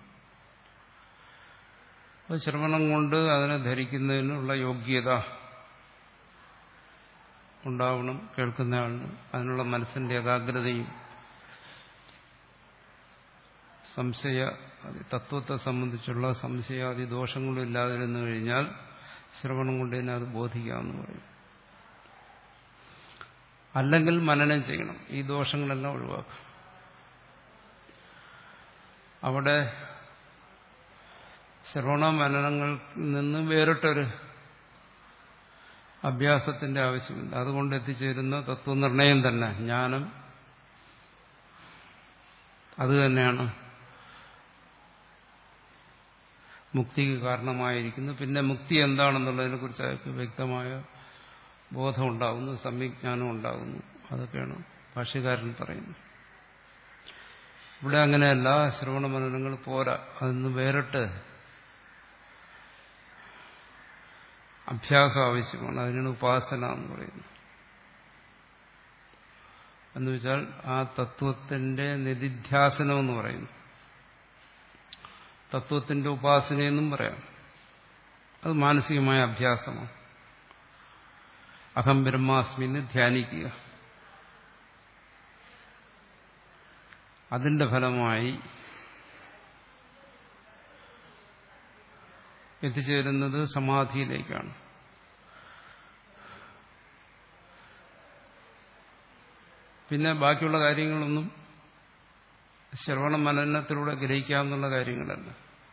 അപ്പോൾ ശ്രവണം കൊണ്ട് അതിനെ ധരിക്കുന്നതിനുള്ള യോഗ്യത ഉണ്ടാവണം കേൾക്കുന്നയാളിന്. അതിനുള്ള മനസ്സിന്റെ ഏകാഗ്രതയും സംശയ തത്വത്തെ സംബന്ധിച്ചുള്ള സംശയാദി ദോഷങ്ങളും ഇല്ലാതിരുന്നു കഴിഞ്ഞാൽ ശ്രവണം കൊണ്ട് തന്നെ അത് ബോധിക്കാമെന്ന് പറയും. അല്ലെങ്കിൽ മനനം ചെയ്യണം, ഈ ദോഷങ്ങളെല്ലാം ഒഴിവാക്കും. അവിടെ ശ്രവണ മനനങ്ങളിൽ നിന്ന് വേറിട്ടൊരു അഭ്യാസത്തിന്റെ ആവശ്യമില്ല. അതുകൊണ്ട് എത്തിച്ചേരുന്ന തത്വനിർണയം തന്നെ, ജ്ഞാനം അത് തന്നെയാണ് മുക്തിക്ക് കാരണമായിരിക്കുന്നു. പിന്നെ മുക്തി എന്താണെന്നുള്ളതിനെ കുറിച്ച് അയാൾക്ക് വ്യക്തമായ ബോധമുണ്ടാകുന്നു, സമ്യജ്ഞാനം ഉണ്ടാകുന്നു. അതൊക്കെയാണ് ഭാഷ്യകാരൻ പറയുന്നത്. ഇവിടെ അങ്ങനെയല്ല, ശ്രവണ മനനങ്ങൾ പോരാ, അതിന് വേറിട്ട് അഭ്യാസം ആവശ്യമാണ്. അതിനാണ് ഉപാസന എന്ന് പറയുന്നത്. എന്നുവെച്ചാൽ ആ തത്വത്തിന്റെ നിധിധ്യാസനം എന്ന് പറയുന്നു. തത്വത്തിന്റെ ഉപാസനയെന്നും പറയാം. അത് മാനസികമായ അഭ്യാസമാണ്. അഹം ബ്രഹ്മാസ്മിന്ന് ധ്യാനിക്കുക. അതിന്റെ ഫലമായി എത്തിച്ചേരുന്നത് സമാധിയിലേക്കാണ്. പിന്നെ ബാക്കിയുള്ള കാര്യങ്ങളൊന്നും ശ്രവണ മനനത്തിലൂടെ ഗ്രഹിക്കാവുന്ന കാര്യങ്ങളല്ല.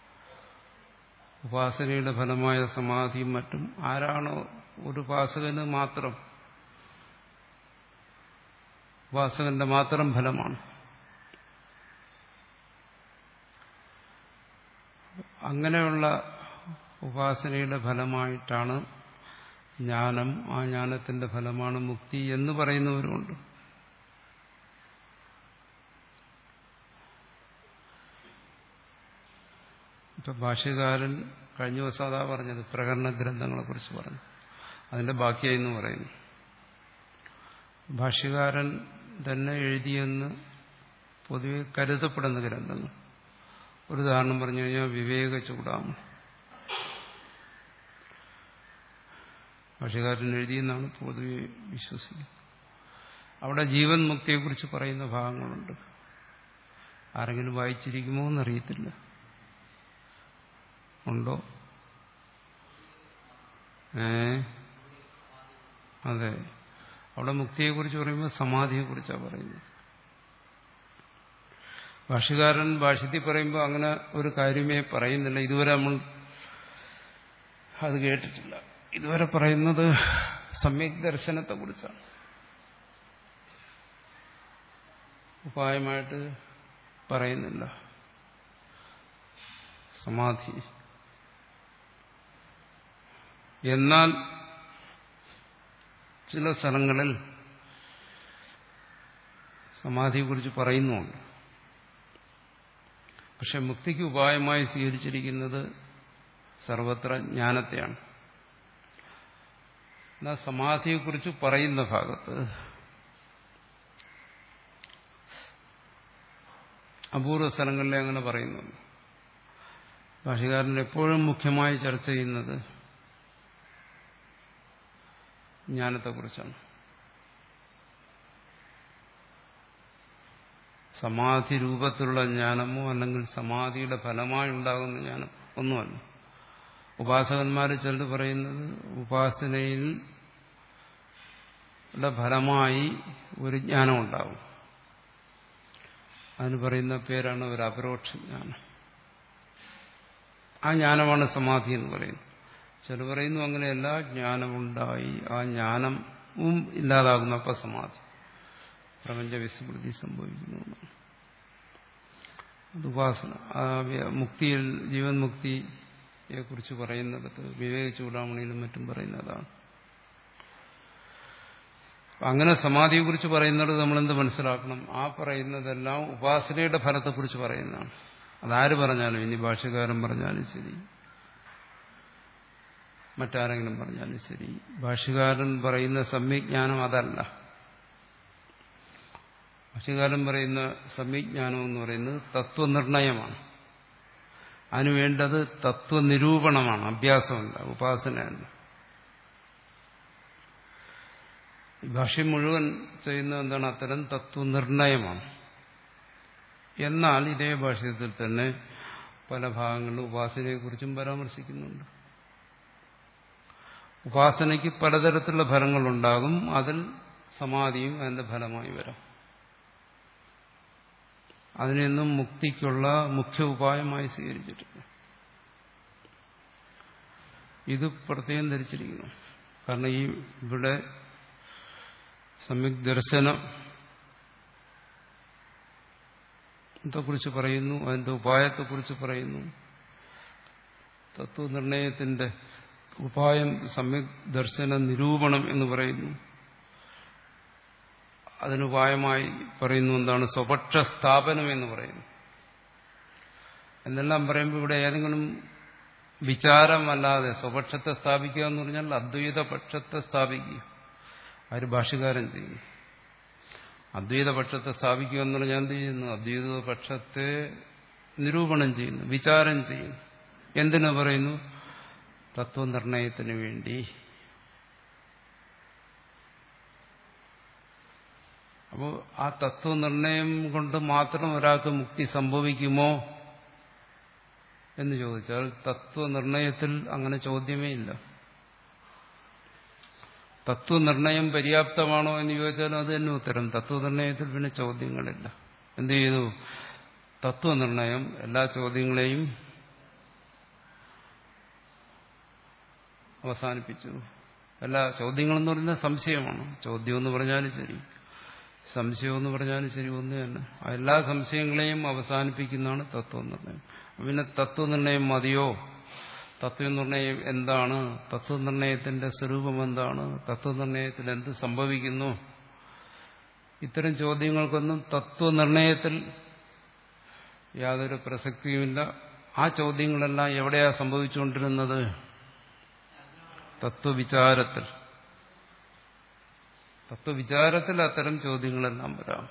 ഉപാസനയുടെ ഫലമായ സമാധിയും മറ്റും ആരാണോ ഒരു ഉപാസകന് മാത്രം, ഉപാസകന്റെ മാത്രം ഫലമാണ്. അങ്ങനെയുള്ള ഉപാസനയുടെ ഫലമായിട്ടാണ് ജ്ഞാനം, ആ ജ്ഞാനത്തിന്റെ ഫലമാണ് മുക്തി എന്ന് പറയുന്നവരുമുണ്ട്. ഇപ്പൊ ഭാഷ്യകാരൻ കഴിഞ്ഞ ദിവസം അതാ പറഞ്ഞത്, പ്രകരണ ഗ്രന്ഥങ്ങളെ കുറിച്ച് പറഞ്ഞു. അതിന്റെ ബാക്കിയായി എന്ന് പറയുന്നു. ഭാഷ്യകാരൻ തന്നെ എഴുതിയെന്ന് പൊതുവെ കരുതപ്പെടുന്ന ഗ്രന്ഥങ്ങൾ. ഒരു ഉദാഹരണം പറഞ്ഞു കഴിഞ്ഞാൽ വിവേക ചൂടാമണി. ഭാഷ്യകാരൻ എഴുതിയെന്നാണ് പൊതുവെ വിശ്വസിക്കുന്നത്. അവിടെ ജീവൻ മുക്തിയെക്കുറിച്ച് പറയുന്ന ഭാഗങ്ങളുണ്ട്. ആരെങ്കിലും വായിച്ചിരിക്കുമോ എന്നറിയത്തില്ല. ഉണ്ടോ? ഏ അതെ, അവിടെ മുക്തിയെക്കുറിച്ച് പറയുമ്പോൾ സമാധിയെക്കുറിച്ചാണ് പറയുന്നത്. ഭാഷ്യകാരൻ ഭാഷ്യത്തിൽ പറയുമ്പോൾ അങ്ങനെ ഒരു കാര്യമേ പറയുന്നില്ല. ഇതുവരെ നമ്മൾ അത് കേട്ടിട്ടില്ല. ഇതുവരെ പറയുന്നത് സമ്യക് ദർശനത്തെക്കുറിച്ചാണ്. ഉപായമായിട്ട് പറയുന്നില്ല സമാധി. എന്നാൽ ചില സ്ഥലങ്ങളിൽ സമാധിയെക്കുറിച്ച് പറയുന്നുണ്ട്. പക്ഷെ മുക്തിക്ക് ഉപായമായി സ്വീകരിച്ചിരിക്കുന്നത് സർവത്ര ജ്ഞാനത്തെയാണ്. എന്നാൽ സമാധിയെക്കുറിച്ച് പറയുന്ന ഭാഗത്ത് അപൂർവ സ്ഥലങ്ങളിലെ അങ്ങനെ പറയുന്നുണ്ട്. ഭാഷ്യകാരൻ എപ്പോഴും മുഖ്യമായി ചർച്ച ചെയ്യുന്നത് ജ്ഞാനത്തെക്കുറിച്ചാണ്. സമാധി രൂപത്തിലുള്ള ജ്ഞാനമോ അല്ലെങ്കിൽ സമാധിയുടെ ഫലമായി ഉണ്ടാകുന്ന ജ്ഞാനം ഒന്നുമല്ല. ഉപാസകന്മാർ ചിലർ പറയുന്നത് ഉപാസനയിൽ ഫലമായി ഒരു ജ്ഞാനം ഉണ്ടാകും. അതിന് പറയുന്ന പേരാണ് ഒരു അപരോക്ഷ ജ്ഞാനം. ആ ജ്ഞാനമാണ് സമാധി എന്ന് പറയുന്നത്. ചിലർ പറയുന്നു അങ്ങനെയല്ല, ജ്ഞാനമുണ്ടായി ആ ജ്ഞാനവും ഇല്ലാതാകുന്നു, അപ്പം സമാധി, പ്രപഞ്ച വിസ്മൃതി സംഭവിക്കുന്നു. അത് ഉപാസന. മുക്തിയിൽ ജീവൻ മുക്തിയെ കുറിച്ച് പറയുന്നിടത്ത് വിവേക ചൂടാമണിയിലും മറ്റും പറയുന്നതാണ്. അങ്ങനെ സമാധിയെക്കുറിച്ച് പറയുന്നിടത്ത് നമ്മളെന്ത് മനസ്സിലാക്കണം? ആ പറയുന്നതെല്ലാം ഉപാസനയുടെ ഫലത്തെക്കുറിച്ച് പറയുന്നതാണ്. അതാര് പറഞ്ഞാലും, ഇനി ഭാഷ്യകാരൻ പറഞ്ഞാലും ശരി, മറ്റാരെങ്കിലും പറഞ്ഞാലും ശരി, ഭാഷ്യകാരൻ പറയുന്ന സമ്യജ്ഞാനം അതല്ല. ഭാഷ്യകാരൻ പറയുന്ന സമ്യജ്ഞാനം എന്ന് പറയുന്നത് തത്വനിർണയമാണ്. അതിനു വേണ്ടത് തത്വനിരൂപണമാണ്, അഭ്യാസമല്ല, ഉപാസനയല്ല. ഭാഷ്യം മുഴുവൻ ചെയ്യുന്നത് എന്താണ്? അത്തരം തത്വനിർണയമാണ്. എന്നാൽ ഇതേ ഭാഷ്യത്തിൽ തന്നെ പല ഭാഗങ്ങളിലും ഉപാസനയെക്കുറിച്ചും പരാമർശിക്കുന്നുണ്ട്. ഉപാസനയ്ക്ക് പലതരത്തിലുള്ള ഫലങ്ങളുണ്ടാകും. അതിൽ സമാധിയും അതിന്റെ ഫലമായി വരാം. അതിനെയൊന്നും മുക്തിക്കുള്ള മുഖ്യ ഉപായമായി സ്വീകരിച്ചിട്ടില്ല. ഇത് പ്രത്യേകം ധരിച്ചിരിക്കുന്നു. കാരണം ഈ ഇവിടെ സമ്യക് ദർശനത്തെക്കുറിച്ച് പറയുന്നു, അതിന്റെ ഉപായത്തെക്കുറിച്ച് പറയുന്നു. തത്വനിർണയത്തിന്റെ ഉപായം സമ്യക് ദർശന നിരൂപണം എന്ന് പറയുന്നു. അതിനുപായമായി പറയുന്നു എന്താണ്? സ്വപക്ഷ സ്ഥാപനം എന്ന് പറയുന്നു. എന്നെല്ലാം പറയുമ്പോൾ ഇവിടെ ഏതെങ്കിലും വിചാരമല്ലാതെ സ്വപക്ഷത്തെ സ്ഥാപിക്കുക എന്ന് പറഞ്ഞാൽ അദ്വൈത പക്ഷത്തെ സ്ഥാപിക്കുക. ആര്? ഭാഷ്യകാരൻ ചെയ്യുന്നു. അദ്വൈത പക്ഷത്തെ സ്ഥാപിക്കുക എന്ന് പറഞ്ഞാൽ എന്ത് ചെയ്യുന്നു? അദ്വൈത പക്ഷത്തെ നിരൂപണം ചെയ്യുന്നു, വിചാരം ചെയ്യുന്നു. എന്തിനു പറയുന്നു? തത്വനിർണയത്തിന് വേണ്ടി. അപ്പോൾ ആ തത്വനിർണയം കൊണ്ട് മാത്രം ഒരാൾക്ക് മുക്തി സംഭവിക്കുമോ എന്ന് ചോദിച്ചാൽ തത്വനിർണയത്തിൽ അങ്ങനെ ചോദ്യമേ ഇല്ല. തത്വനിർണയം പര്യാപ്തമാണോ എന്ന് ചോദിച്ചാലും അത് തന്നെ ഉത്തരം. തത്വനിർണയത്തിൽ പിന്നെ ചോദ്യങ്ങളില്ല. എന്ത് ചെയ്തു? തത്വനിർണയം എല്ലാ ചോദ്യങ്ങളെയും അവസാനിപ്പിച്ചു. എല്ലാ ചോദ്യങ്ങളെന്ന് പറയുന്നത് സംശയമാണ്. ചോദ്യം എന്ന് പറഞ്ഞാലും ശരി, സംശയം എന്ന് പറഞ്ഞാലും ശരി, ഒന്ന് തന്നെ. എല്ലാ സംശയങ്ങളെയും അവസാനിപ്പിക്കുന്നതാണ് തത്വനിർണയം. പിന്നെ തത്വനിർണയം മതിയോ? തത്വനിർണയം എന്താണ്? തത്വനിർണയത്തിന്റെ സ്വരൂപം എന്താണ്? തത്വനിർണയത്തിൽ എന്ത് സംഭവിക്കുന്നു? ഇത്തരം ചോദ്യങ്ങൾക്കൊന്നും തത്വനിർണയത്തിൽ യാതൊരു പ്രസക്തിയുമില്ല. ആ ചോദ്യങ്ങളെല്ലാം എവിടെയാ സംഭവിച്ചുകൊണ്ടിരുന്നത്? തത്വവിചാരത്തിൽ. തത്വവിചാരത്തിൽ അത്തരം ചോദ്യങ്ങളെല്ലാം വരാം.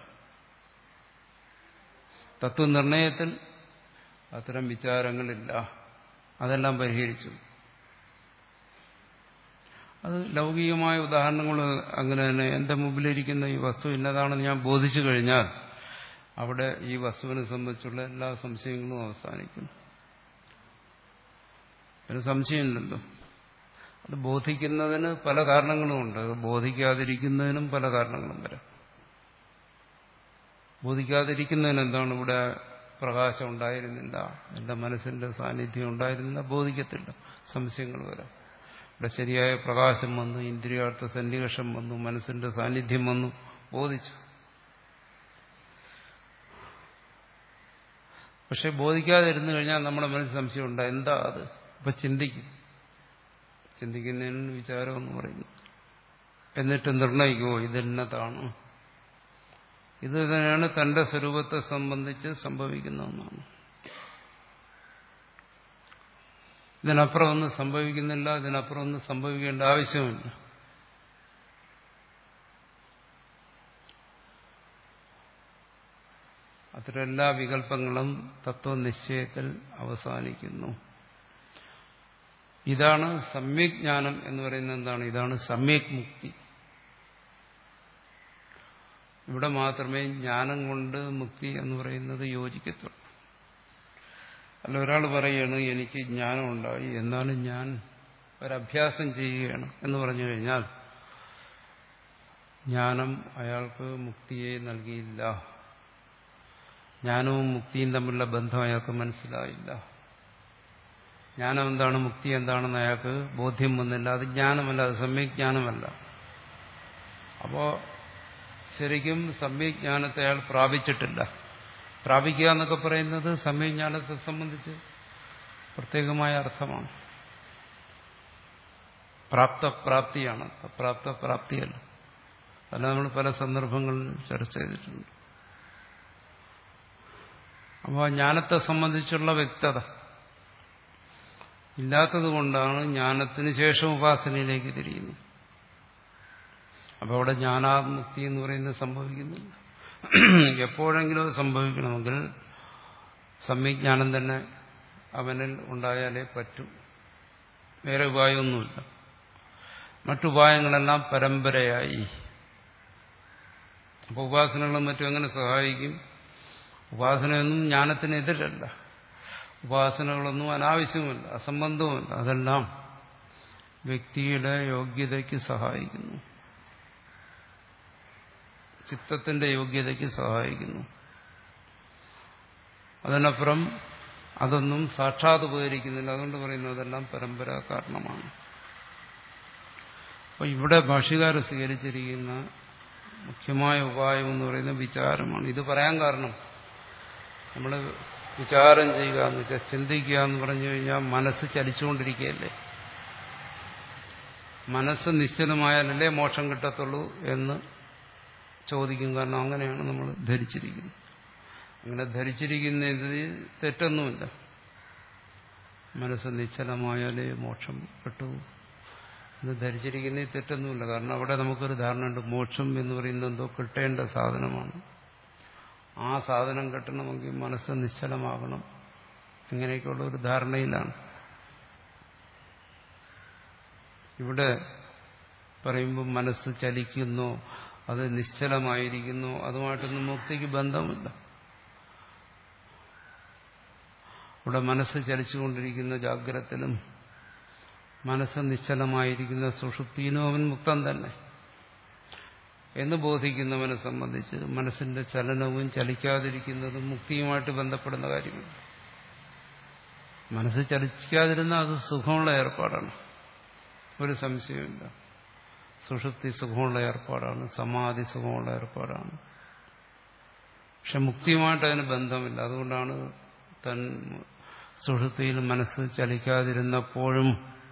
തത്വനിർണയത്തിൽ അത്തരം വിചാരങ്ങളില്ല. അതെല്ലാം പരിഹരിച്ചു. അത് ലൗകികമായ ഉദാഹരണങ്ങൾ അങ്ങനെ തന്നെ. എന്റെ മുമ്പിലിരിക്കുന്ന ഈ വസ്തു ഇന്നതാണെന്ന് ഞാൻ ബോധിച്ചു കഴിഞ്ഞാൽ അവിടെ ഈ വസ്തുവിനെ സംബന്ധിച്ചുള്ള എല്ലാ സംശയങ്ങളും അവസാനിക്കുന്നു. ഒരു സംശയമില്ലല്ലോ. അത് ബോധിക്കുന്നതിന് പല കാരണങ്ങളുമുണ്ട്. അത് ബോധിക്കാതിരിക്കുന്നതിനും പല കാരണങ്ങളും വരാം. ബോധിക്കാതിരിക്കുന്നതിന് എന്താണ്? ഇവിടെ പ്രകാശം ഉണ്ടായിരുന്നില്ല, എന്റെ മനസ്സിന്റെ സാന്നിധ്യം ഉണ്ടായിരുന്നില്ല, ബോധിക്കത്തില്ല, സംശയങ്ങൾ വരാം. ഇവിടെ ശരിയായ പ്രകാശം വന്നു, ഇന്ദ്രിയാർത്ഥ സന്നിവേഷം വന്നു, മനസ്സിന്റെ സാന്നിധ്യം വന്നു, ബോധിച്ചു. പക്ഷെ ബോധിക്കാതിരുന്നു കഴിഞ്ഞാൽ നമ്മുടെ മനസ്സിൽ സംശയം ഉണ്ടാ. എന്താ അത്? അപ്പൊ ചിന്തിക്കും. ചിന്തിക്കുന്നതിന് വിചാരം എന്ന് പറയുന്നു. എന്നിട്ട് നിർണയിക്കുമോ ഇതെന്നതാണ്, ഇത് തന്നെയാണ് തന്റെ സ്വരൂപത്തെ സംബന്ധിച്ച് സംഭവിക്കുന്ന ഒന്നാണ്. ഇതിനപ്പുറം ഒന്നും സംഭവിക്കുന്നില്ല, ഇതിനപ്പുറം ഒന്നും സംഭവിക്കേണ്ട ആവശ്യമില്ല. അത്തരം എല്ലാ വികല്പങ്ങളും തത്വനിശ്ചയത്തിൽ അവസാനിക്കുന്നു. ഇതാണ് സമ്യക് ജ്ഞാനം എന്ന് പറയുന്നത്. എന്താണ്? ഇതാണ് സമ്യക് മുക്തി. ഇവിടെ മാത്രമേ ജ്ഞാനം കൊണ്ട് മുക്തി എന്ന് പറയുന്നത് യോജിക്കത്തുള്ളൂ. അല്ല, ഒരാൾ പറയുകയാണ് എനിക്ക് ജ്ഞാനം ഉണ്ടായി, എന്നാലും ഞാൻ ഒരഭ്യാസം ചെയ്യുകയാണ് എന്ന് പറഞ്ഞു കഴിഞ്ഞാൽ ജ്ഞാനം അയാൾക്ക് മുക്തിയെ നൽകിയില്ല. ജ്ഞാനവും മുക്തിയും തമ്മിലുള്ള ബന്ധം അയാൾക്ക് മനസ്സിലായില്ല. ജ്ഞാനം എന്താണ്, മുക്തി എന്താണെന്ന് അയാൾക്ക് ബോധ്യം വന്നില്ല. അത് ജ്ഞാനമല്ല, അത് സമ്യക് ജ്ഞാനമല്ല. അപ്പോ ശരിക്കും സമ്യക് ജ്ഞാനത്തെ അയാൾ പ്രാപിച്ചിട്ടില്ല. പ്രാപിക്കുക എന്നൊക്കെ പറയുന്നത് സമ്യക് ജ്ഞാനത്തെ സംബന്ധിച്ച് പ്രത്യേകമായ അർത്ഥമാണ്. പ്രാപ്തപ്രാപ്തിയാണ്, അപ്രാപ്തപ്രാപ്തിയല്ല. അല്ല, നമ്മൾ പല സന്ദർഭങ്ങളിൽ ചർച്ച ചെയ്തിട്ടുണ്ട്. അപ്പോൾ ജ്ഞാനത്തെ സംബന്ധിച്ചുള്ള വ്യക്തത ഇല്ലാത്തതുകൊണ്ടാണ് ജ്ഞാനത്തിന് ശേഷം ഉപാസനയിലേക്ക് തിരിയുന്നത്. അപ്പോൾ അവിടെ ജ്ഞാനാമുക്തി എന്ന് പറയുന്നത് സംഭവിക്കുന്നില്ല. എപ്പോഴെങ്കിലും അത് സംഭവിക്കണമെങ്കിൽ സമ്യജ്ഞാനം തന്നെ അവനിൽ ഉണ്ടായാലേ പറ്റൂ. വേറെ ഉപായമൊന്നുമില്ല. മറ്റുപായങ്ങളെല്ലാം പരമ്പരയായി. അപ്പോൾ ഉപാസനകളും മറ്റും എങ്ങനെ സഹായിക്കും? ഉപാസനയൊന്നും ജ്ഞാനത്തിനെതിരല്ല. ഉപാസനകളൊന്നും അനാവശ്യവുമല്ല, അസംബന്ധവുമല്ല. അതെല്ലാം വ്യക്തിയുടെ യോഗ്യതയ്ക്ക് സഹായിക്കുന്നു, ചിത്തത്തിന്റെ യോഗ്യതയ്ക്ക് സഹായിക്കുന്നു. അതിനപ്പുറം അതൊന്നും സാക്ഷാത് ഉപകരിക്കുന്നില്ല. അതുകൊണ്ട് പറയുന്നത് അതെല്ലാം പരമ്പരാ കാരണമാണ്. അപ്പോൾ ഇവിടെ ഭാഷ്യകാരൻ സ്വീകരിച്ചിരിക്കുന്ന മുഖ്യമായ ഉപായം എന്ന് പറയുന്നത് വിചാരമാണ്. ഇത് പറയാൻ കാരണം നമ്മൾ വിചാരം ചെയ്യുക എന്ന് വെച്ചാൽ ചിന്തിക്കുക എന്ന് പറഞ്ഞു കഴിഞ്ഞാൽ മനസ്സ് ചലിച്ചുകൊണ്ടിരിക്കുകയല്ലേ. മനസ്സ് നിശ്ചലമായാലല്ലേ മോക്ഷം കിട്ടത്തുള്ളൂ എന്ന് ചോദിക്കും. കാരണം അങ്ങനെയാണ് നമ്മൾ ധരിച്ചിരിക്കുന്നത്. അങ്ങനെ ധരിച്ചിരിക്കുന്നതിൽ തെറ്റൊന്നുമില്ല. മനസ്സ് നിശ്ചലമായാലേ മോക്ഷം കിട്ടൂ എന്ന് ധരിച്ചിരിക്കുന്നതിൽ തെറ്റൊന്നുമില്ല. കാരണം അവിടെ നമുക്കൊരു ധാരണയുണ്ട്, മോക്ഷം എന്ന് പറയുന്നത് എന്തോ കിട്ടേണ്ട സാധനമാണ്. ആ സാധനം കിട്ടണമെങ്കിൽ മനസ്സ് നിശ്ചലമാകണം. ഇങ്ങനെയൊക്കെയുള്ള ഒരു ധാരണയിലാണ്. ഇവിടെ പറയുമ്പോൾ മനസ്സ് ചലിക്കുന്നു, അത് നിശ്ചലമായിരിക്കുന്നു, അതുമായിട്ടൊന്നും മുക്തിക്ക് ബന്ധമില്ല. ഇവിടെ മനസ്സ് ചലിച്ചുകൊണ്ടിരിക്കുന്ന ജാഗ്രതത്തിലും മനസ്സ് നിശ്ചലമായിരിക്കുന്ന സുഷുപ്തിയിലും അവൻ മുക്തൻ തന്നെ എന്ന് ബോധിക്കുന്നവനെ സംബന്ധിച്ച് മനസ്സിന്റെ ചലനവും ചലിക്കാതിരിക്കുന്നതും മുക്തിയുമായിട്ട് ബന്ധപ്പെടുന്ന കാര്യമാണ്. മനസ്സ് ചലിക്കാതിരുന്നാൽ അത് സുഖമുള്ള ഏർപ്പാടാണ്, ഒരു സംശയമില്ല. സുഷുപ്തി സുഖമുള്ള ഏർപ്പാടാണ്, സമാധി സുഖമുള്ള ഏർപ്പാടാണ്. പക്ഷെ മുക്തിയുമായിട്ട് അതിന് ബന്ധമില്ല. അതുകൊണ്ടാണ് തൻ സുഷുപ്തിയിൽ മനസ്സ് ചലിക്കാതിരുന്നപ്പോഴും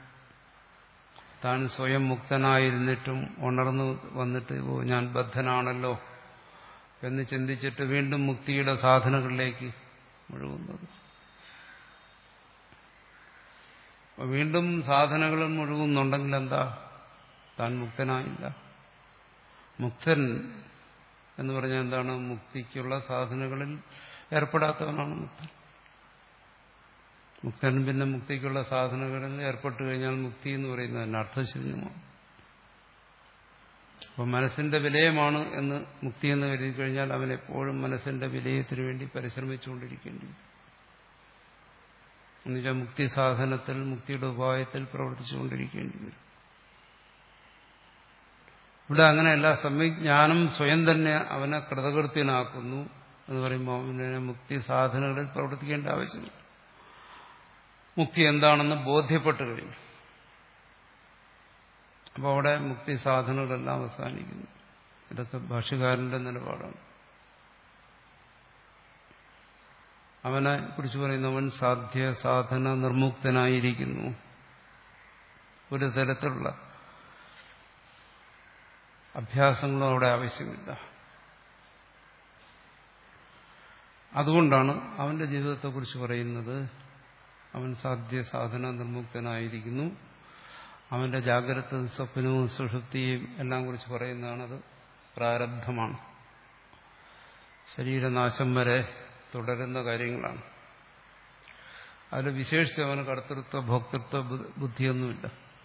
താൻ സ്വയം മുക്തനായിരുന്നിട്ടും ഉണർന്നു വന്നിട്ട് ഓ ഞാൻ ബദ്ധനാണല്ലോ എന്ന് ചിന്തിച്ചിട്ട് വീണ്ടും മുക്തിയുടെ സാധനങ്ങളിലേക്ക് മുഴുകുന്നത്. വീണ്ടും സാധനകളും മുഴുകുന്നുണ്ടെങ്കിൽ എന്താ? താൻ മുക്തനായില്ല. മുക്തൻ എന്ന് പറഞ്ഞാൽ എന്താണ്? മുക്തിക്കുള്ള സാധനങ്ങളിൽ ഏർപ്പെടാത്തവനാണ് മുക്തൻ. മുക്തൻ പിന്നെ മുക്തിക്കുള്ള സാധനങ്ങളിൽ ഏർപ്പെട്ടു കഴിഞ്ഞാൽ മുക്തി എന്ന് പറയുന്നത് തന്നെ അർത്ഥശൂന്യമാണ്. അപ്പോൾ മനസ്സിന്റെ വിലയമാണ് എന്ന് മുക്തി എന്ന് കരുതി കഴിഞ്ഞാൽ അവൻ എപ്പോഴും മനസ്സിന്റെ വിലയത്തിനു വേണ്ടി പരിശ്രമിച്ചുകൊണ്ടിരിക്കേണ്ടി വരും. എന്നുവെച്ചാൽ മുക്തി സാധനത്തിൽ മുക്തിയുടെ ഉപായത്തിൽ പ്രവർത്തിച്ചുകൊണ്ടിരിക്കേണ്ടി വരും. ഇവിടെ അങ്ങനെയല്ല, സമ്യജ്ഞാനം സ്വയം തന്നെ അവനെ കൃതകൃത്യനാക്കുന്നു എന്ന് പറയുമ്പോൾ അവനെ മുക്തി സാധനങ്ങളിൽ പ്രവർത്തിക്കേണ്ട ആവശ്യമില്ല. മുക്തി എന്താണെന്ന് ബോധ്യപ്പെട്ടു കഴിഞ്ഞു. അപ്പോൾ അവിടെ മുക്തി സാധനങ്ങളെല്ലാം അവസാനിക്കുന്നു. ഇതൊക്കെ ഭാഷ്യകാരന്റെ നിലപാടാണ്. അവനെ കുറിച്ച് പറയുന്നവൻ സാധ്യ സാധന നിർമുക്തനായിരിക്കുന്നു. ഒരു തരത്തിലുള്ള അഭ്യാസങ്ങളും അവിടെ ആവശ്യമില്ല. അതുകൊണ്ടാണ് അവന്റെ ജീവിതത്തെക്കുറിച്ച് പറയുന്നത് അവൻ സാധ്യ സാധന നിർമുക്തനായിരിക്കുന്നു. അവന്റെ ജാഗ്രത സ്വപ്നവും സുഷുപ്തിയും എല്ലാം കുറിച്ച് പറയുന്നതാണത് പ്രാരബ്ധമാണ്. ശരീരനാശം വരെ തുടരുന്ന കാര്യങ്ങളാണ്. അതിൽ വിശേഷിച്ച് അവന് കർത്തൃത്വ ഭോക്തൃത്വ ബുദ്ധിയൊന്നുമില്ല.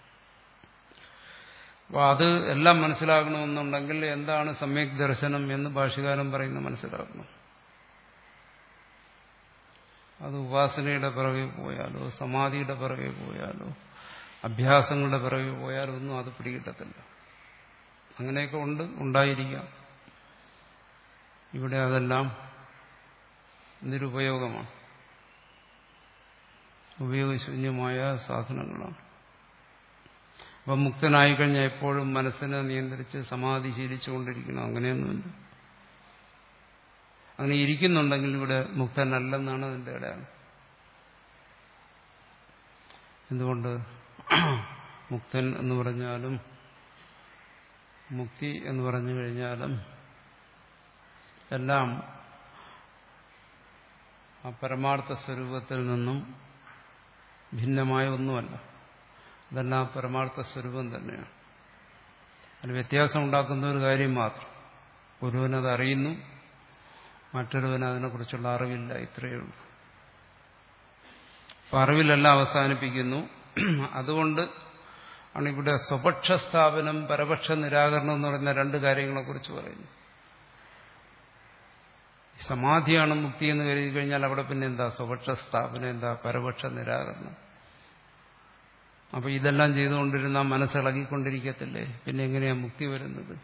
അപ്പോൾ അത് എല്ലാം മനസ്സിലാകണമെന്നുണ്ടെങ്കിൽ എന്താണ് സമ്യക് ദർശനം എന്ന് ഭാഷ്യകാരൻ പറയുന്നത് മനസ്സിലാക്കണം. അത് ഉപാസനയുടെ പിറകെ പോയാലോ സമാധിയുടെ പിറകെ പോയാലോ അഭ്യാസങ്ങളുടെ പിറകെ പോയാലോ ഒന്നും അത് പിടികിട്ടത്തില്ല. അങ്ങനെയൊക്കെ ഉണ്ട്, ഉണ്ടായിരിക്കാം. ഇവിടെ അതെല്ലാം നിരുപയോഗമാണ്, ഉപയോഗശൂന്യമായ സാധനങ്ങളാണ്. അപ്പം മുക്തനായിക്കഴിഞ്ഞാൽ എപ്പോഴും മനസ്സിനെ നിയന്ത്രിച്ച് സമാധി ശീലിച്ചുകൊണ്ടിരിക്കണം, അങ്ങനെയൊന്നുമില്ല. അങ്ങനെ ഇരിക്കുന്നുണ്ടെങ്കിൽ ഇവിടെ മുക്തനല്ലെന്നാണ് അതിൻ്റെ ഇടയാണ്. എന്തുകൊണ്ട്? മുക്തൻ എന്ന് പറഞ്ഞാലും മുക്തി എന്ന് പറഞ്ഞു കഴിഞ്ഞാലും എല്ലാം ആ പരമാർത്ഥ സ്വരൂപത്തിൽ നിന്നും ഭിന്നമായ ഒന്നുമല്ല. ഇതെല്ലാം പരമാർത്ഥ സ്വരൂപം തന്നെയാണ്. അതിന് വ്യത്യാസം ഉണ്ടാക്കുന്ന ഒരു കാര്യം മാത്രം. ഒരുവനത് അറിയുന്നു, മറ്റൊരുവന് അതിനെക്കുറിച്ചുള്ള അറിവില്ല, ഇത്രയേ ഉള്ളൂ. അപ്പം അറിവിലെല്ലാം അവസാനിപ്പിക്കുന്നു. അതുകൊണ്ട് ആണ് ഇവിടെ സ്വപക്ഷ സ്ഥാപനം പരപക്ഷ നിരാകരണം എന്ന് പറയുന്ന രണ്ട് കാര്യങ്ങളെക്കുറിച്ച് പറയുന്നു. സമാധിയാണ് മുക്തി എന്ന് കരുതി കഴിഞ്ഞാൽ അവിടെ പിന്നെ എന്താ സ്വപക്ഷ സ്ഥാപനം, എന്താ പരപക്ഷ നിരാകരണം? അപ്പൊ ഇതെല്ലാം ചെയ്തുകൊണ്ടിരുന്ന മനസ്സിളകിക്കൊണ്ടിരിക്കത്തില്ലേ, പിന്നെ എങ്ങനെയാ മുക്തി വരുന്നത്?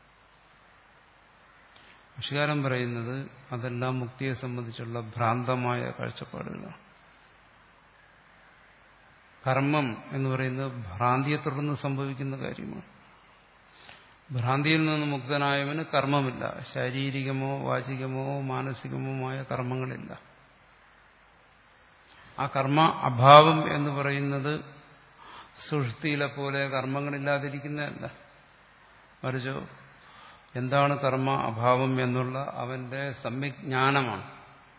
ഭാഷ്യകാരൻ പറയുന്നത് അതെല്ലാം മുക്തിയെ സംബന്ധിച്ചുള്ള ഭ്രാന്തമായ കാഴ്ചപ്പാടുകളാണ്. കർമ്മം എന്ന് പറയുന്നത് ഭ്രാന്തിയെ തുടർന്ന് സംഭവിക്കുന്ന കാര്യമാണ്. ഭ്രാന്തിയിൽ നിന്ന് മുക്തനായവന് കർമ്മമില്ല. ശാരീരികമോ വാചികമോ മാനസികമോമായ കർമ്മങ്ങളില്ല. ആ കർമ്മ അഭാവം എന്ന് പറയുന്നത് സുഷുപ്തിയിലെ പോലെ കർമ്മങ്ങളില്ലാതിരിക്കുന്നതല്ല. മറിച്ചോ എന്താണ് കർമ്മ അഭാവം എന്നുള്ള അവന്റെ സമ്യജ്ഞാനമാണ്.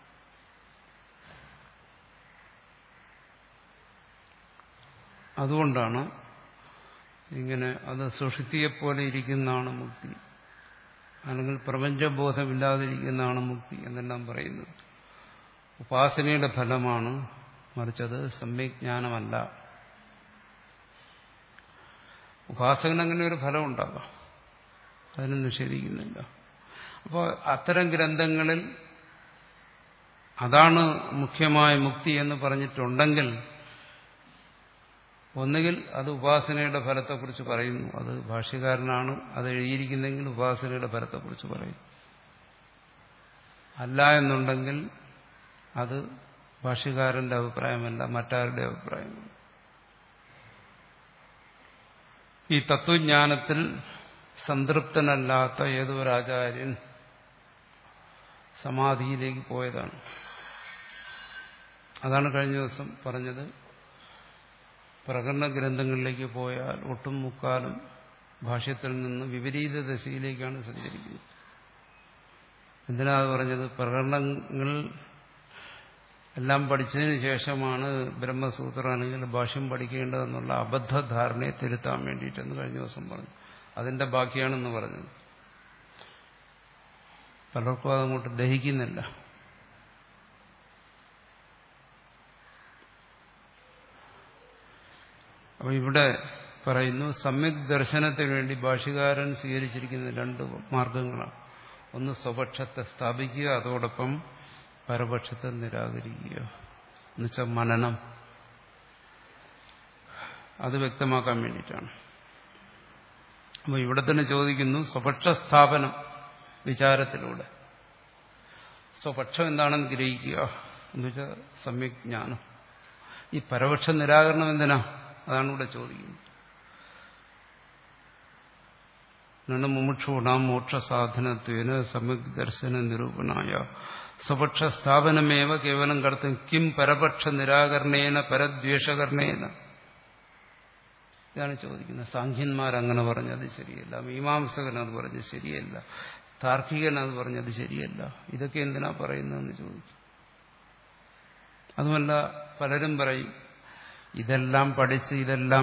അതുകൊണ്ടാണ് ഇങ്ങനെ അത് സുഷുപ്തിയെപ്പോലെ ഇരിക്കുന്നതാണ് മുക്തി, അല്ലെങ്കിൽ പ്രപഞ്ചബോധമില്ലാതിരിക്കുന്നതാണ് മുക്തി എന്നെല്ലാം പറയുന്നത്. ഉപാസനയുടെ ഫലമാണ്, മറിച്ചത് സമ്യജ്ഞാനമല്ല. ഉപാസകന് അങ്ങനെ ഒരു ഫലം ഉണ്ടാകാം, അതിനെ നിഷേധിക്കുന്നില്ല. അപ്പോൾ അത്തരം ഗ്രന്ഥങ്ങളിൽ അതാണ് മുഖ്യമായ മുക്തി എന്ന് പറഞ്ഞിട്ടുണ്ടെങ്കിൽ ഒന്നുകിൽ അത് ഉപാസനയുടെ ഫലത്തെക്കുറിച്ച് പറയുന്നു, അത് ഭാഷ്യകാരനാണ് അത് എഴുതിയിരിക്കുന്നെങ്കിൽ ഉപാസനയുടെ ഫലത്തെക്കുറിച്ച് പറയും. അല്ല എന്നുണ്ടെങ്കിൽ അത് ഭാഷ്യകാരന്റെ അഭിപ്രായമല്ല, മറ്റാരുടെ അഭിപ്രായമാണ്. ഈ തത്വജ്ഞാനത്തിൽ സംതൃപ്തനല്ലാത്ത ഏതൊരാചാര്യൻ സമാധിയിലേക്ക് പോയതാണ്. അതാണ് കഴിഞ്ഞ ദിവസം പറഞ്ഞത്. പ്രകരണ ഗ്രന്ഥങ്ങളിലേക്ക് പോയാൽ ഒട്ടും മുക്കാലും ഭാഷ്യത്തിൽ നിന്ന് വിപരീത ദശയിലേക്കാണ് സഞ്ചരിക്കുന്നത്. എന്തിനാ അത് പറഞ്ഞത്? പ്രകരണങ്ങൾ എല്ലാം പഠിച്ചതിന് ശേഷമാണ് ബ്രഹ്മസൂത്രം അല്ലെങ്കിൽ ഭാഷ്യം പഠിക്കേണ്ടതെന്നുള്ള അബദ്ധധാരണയെ തിരുത്താൻ വേണ്ടിയിട്ടെന്ന് കഴിഞ്ഞ ദിവസം പറഞ്ഞു. അതിന്റെ ബാക്കിയാണെന്ന് പറഞ്ഞത്. പലർക്കും അതങ്ങോട്ട് ദഹിക്കുന്നില്ല. അപ്പോൾ ഇവിടെ പറയുന്നു സമ്യക് ദർശനത്തിന് വേണ്ടി ഭാഷ്യകാരൻ സ്വീകരിച്ചിരിക്കുന്ന രണ്ട് മാർഗങ്ങളാണ്. ഒന്ന് സ്വപക്ഷത്തെ സ്ഥാപിക്കുക, അതോടൊപ്പം പരപക്ഷത്തെ നിരാകരിക്കുക, എന്നുവെച്ചാൽ മനനം. അത് വ്യക്തമാക്കാൻ വേണ്ടിയിട്ടാണ്. അപ്പോൾ ഇവിടെ തന്നെ ചോദിക്കുന്നു സ്വപക്ഷ സ്ഥാപനം വിചാരത്തിലൂടെ. സ്വപക്ഷം എന്താണെന്ന് ഗ്രഹിക്കുക എന്ന് വെച്ചാൽ സമ്യക് ജ്ഞാനം. ഈ പരപക്ഷ നിരാകരണം എന്തിനാ? അതാണ് ഇവിടെ ചോദിക്കുന്നത്. മുമുക്ഷൂണാം മോക്ഷസാധനത്വേന സമ്യക് ദർശന നിരൂപണായ സ്വപക്ഷ സ്ഥാപനമേവ കേവലം കർത്തും കിം പരപക്ഷ നിരാകരണേന പരദ്വേഷകരണേന. ഇതാണ് ചോദിക്കുന്നത്. സാഖ്യന്മാരങ്ങനെ പറഞ്ഞത് ശരിയല്ല, മീമാംസകൻ അത് പറഞ്ഞത് ശരിയല്ല, താർക്കികൻ അത് പറഞ്ഞത് ശരിയല്ല, ഇതൊക്കെ എന്തിനാ പറയുന്നതെന്ന് ചോദിക്കും. അതുമല്ല, പലരും പറയും ഇതെല്ലാം പഠിച്ച് ഇതെല്ലാം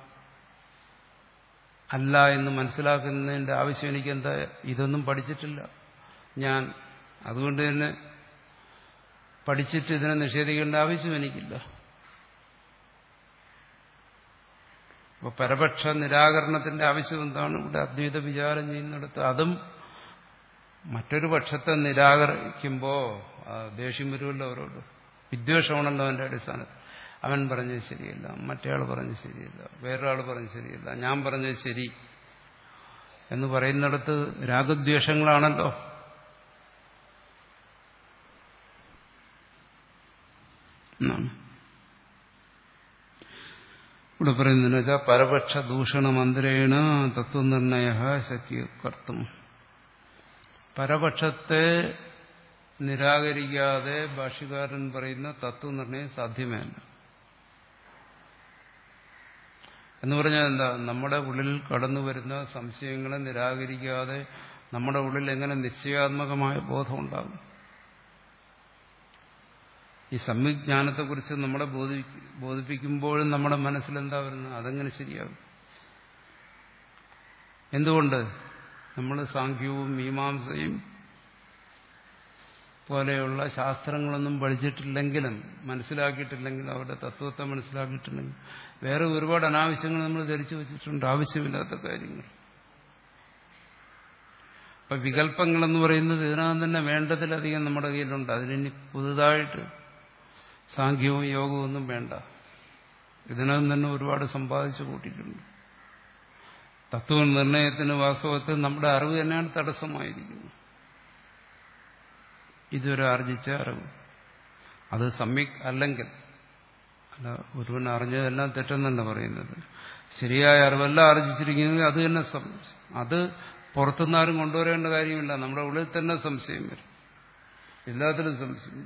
അല്ല എന്ന് മനസ്സിലാക്കുന്നതിന്റെ ആവശ്യം എനിക്കെന്താ? ഇതൊന്നും പഠിച്ചിട്ടില്ല ഞാൻ, അതുകൊണ്ട് തന്നെ പഠിച്ചിട്ട് ഇതിനെ നിഷേധിക്കേണ്ട ആവശ്യം എനിക്കില്ല. അപ്പോൾ പരപക്ഷ നിരാകരണത്തിന്റെ ആവശ്യം എന്താണ്? ഇവിടെ അദ്വൈത വിചാരം ചെയ്യുന്നിടത്ത് അതും മറ്റൊരു പക്ഷത്തെ നിരാകരിക്കുമ്പോൾ ദേഷ്യം വരുമല്ലോ അവരോട്. വിദ്വേഷമാണല്ലോ അവന്റെ അടിസ്ഥാനത്തിൽ. അവൻ പറഞ്ഞത് ശരിയല്ല, മറ്റേയാൾ പറഞ്ഞത് ശരിയല്ല, വേറൊരാൾ പറഞ്ഞത് ശരിയല്ല, ഞാൻ പറഞ്ഞത് ശരി എന്ന് പറയുന്നിടത്ത് രാഗദ്വേഷങ്ങളാണല്ലോ. എന്നാണ് ഇവിടെ പറയുന്നതെന്ന് വെച്ചാൽ പരപക്ഷ ദൂഷണ മന്ത്രേണ തത്വനിർണയ ശക്യ കർത്തും. പരപക്ഷത്തെ നിരാകരിക്കാതെ ഭാഷ്യകാരൻ പറയുന്ന തത്വനിർണയം സാധ്യമേ അല്ല. എന്ന് പറഞ്ഞാൽ എന്താ? നമ്മുടെ ഉള്ളിൽ കടന്നു വരുന്ന സംശയങ്ങളെ നിരാകരിക്കാതെ നമ്മുടെ ഉള്ളിൽ എങ്ങനെ നിശ്ചയാത്മകമായ ബോധം ഉണ്ടാകും? ഈ സമ്യജ്ഞാനത്തെക്കുറിച്ച് നമ്മളെ ബോധിപ്പിക്കുമ്പോഴും നമ്മുടെ മനസ്സിലെന്താ വരുന്നത്? അതെങ്ങനെ ശരിയാകും? എന്തുകൊണ്ട്? നമ്മൾ സാഖ്യവും മീമാംസയും പോലെയുള്ള ശാസ്ത്രങ്ങളൊന്നും പഠിച്ചിട്ടില്ലെങ്കിലും മനസ്സിലാക്കിയിട്ടില്ലെങ്കിലും അവരുടെ തത്വത്തെ മനസ്സിലാക്കിയിട്ടില്ലെങ്കിൽ വേറെ ഒരുപാട് അനാവശ്യങ്ങൾ നമ്മൾ ധരിച്ചു വച്ചിട്ടുണ്ട്, ആവശ്യമില്ലാത്ത കാര്യങ്ങൾ. അപ്പൊ വികല്പങ്ങളെന്ന് പറയുന്നത് ഇതിനകം തന്നെ വേണ്ടതിലധികം നമ്മുടെ കയ്യിലുണ്ട്. അതിനി പുതുതായിട്ട് സാഖ്യവും യോഗവും ഒന്നും വേണ്ട. ഇതിനകം തന്നെ ഒരുപാട് സമ്പാദിച്ചു കൂട്ടിയിട്ടുണ്ട്. തത്വനിർണയത്തിന് വാസ്തവത്തിൽ നമ്മുടെ അറിവ് തന്നെയാണ് തടസ്സമായിരിക്കുന്നത്. ഇതുവരെ ആർജിച്ച അറിവ് അത് സമ്യക് അല്ലെങ്കിൽ അല്ല, ഒരുവൻ അറിഞ്ഞതെല്ലാം തെറ്റെന്നല്ല പറയുന്നത്. ശരിയായ അറിവല്ല ആർജിച്ചിരിക്കുന്നത്, അത് തന്നെ സംശയം. അത് പുറത്തുനിന്ന് ആരും കൊണ്ടുവരേണ്ട കാര്യമില്ല. നമ്മുടെ ഉള്ളിൽ തന്നെ സംശയം വരും, എല്ലാത്തിലും സംശയം.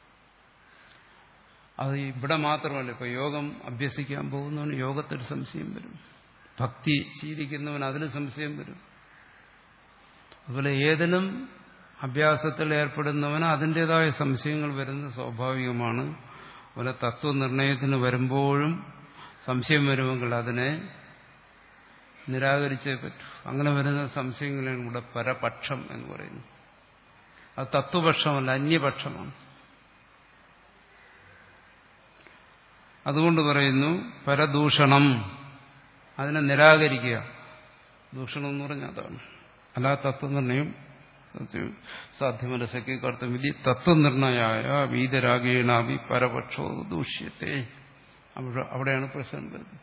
അത് ഇവിടെ മാത്രമല്ല, ഇപ്പൊ യോഗം അഭ്യസിക്കാൻ പോകുന്നവന് യോഗത്തിൽ സംശയം വരും, ഭക്തി ശീലിക്കുന്നവൻ അതിൽ സംശയം വരും. അതുപോലെ ഏതിനും അഭ്യാസത്തിൽ ഏർപ്പെടുന്നവന് അതിൻ്റെതായ സംശയങ്ങൾ വരുന്നത് സ്വാഭാവികമാണ്. അതുപോലെ തത്വനിർണയത്തിന് വരുമ്പോഴും സംശയം വരുമെങ്കിൽ അതിനെ നിരാകരിച്ചേ പറ്റൂ. അങ്ങനെ വരുന്ന സംശയങ്ങളാണ് ഇവിടെ പരപക്ഷം എന്ന് പറയുന്നത്. അത് തത്വപക്ഷമല്ല, അന്യപക്ഷമാണ്. അതുകൊണ്ട് പറയുന്നു പരദൂഷണം, അതിനെ നിരാകരിക്കുക. ദൂഷണം എന്ന് പറഞ്ഞാൽ അതാണ്. അല്ലാ തത്വനിർണയം സാധ്യമല്ല. സഖ്യ കർത്തം വിധി തത്വനിർണയായ വീതരാഗേണാവി പരപക്ഷോ ദൂഷ്യത്തെ. അവിടെയാണ് പ്രശ്നം വരുന്നത്.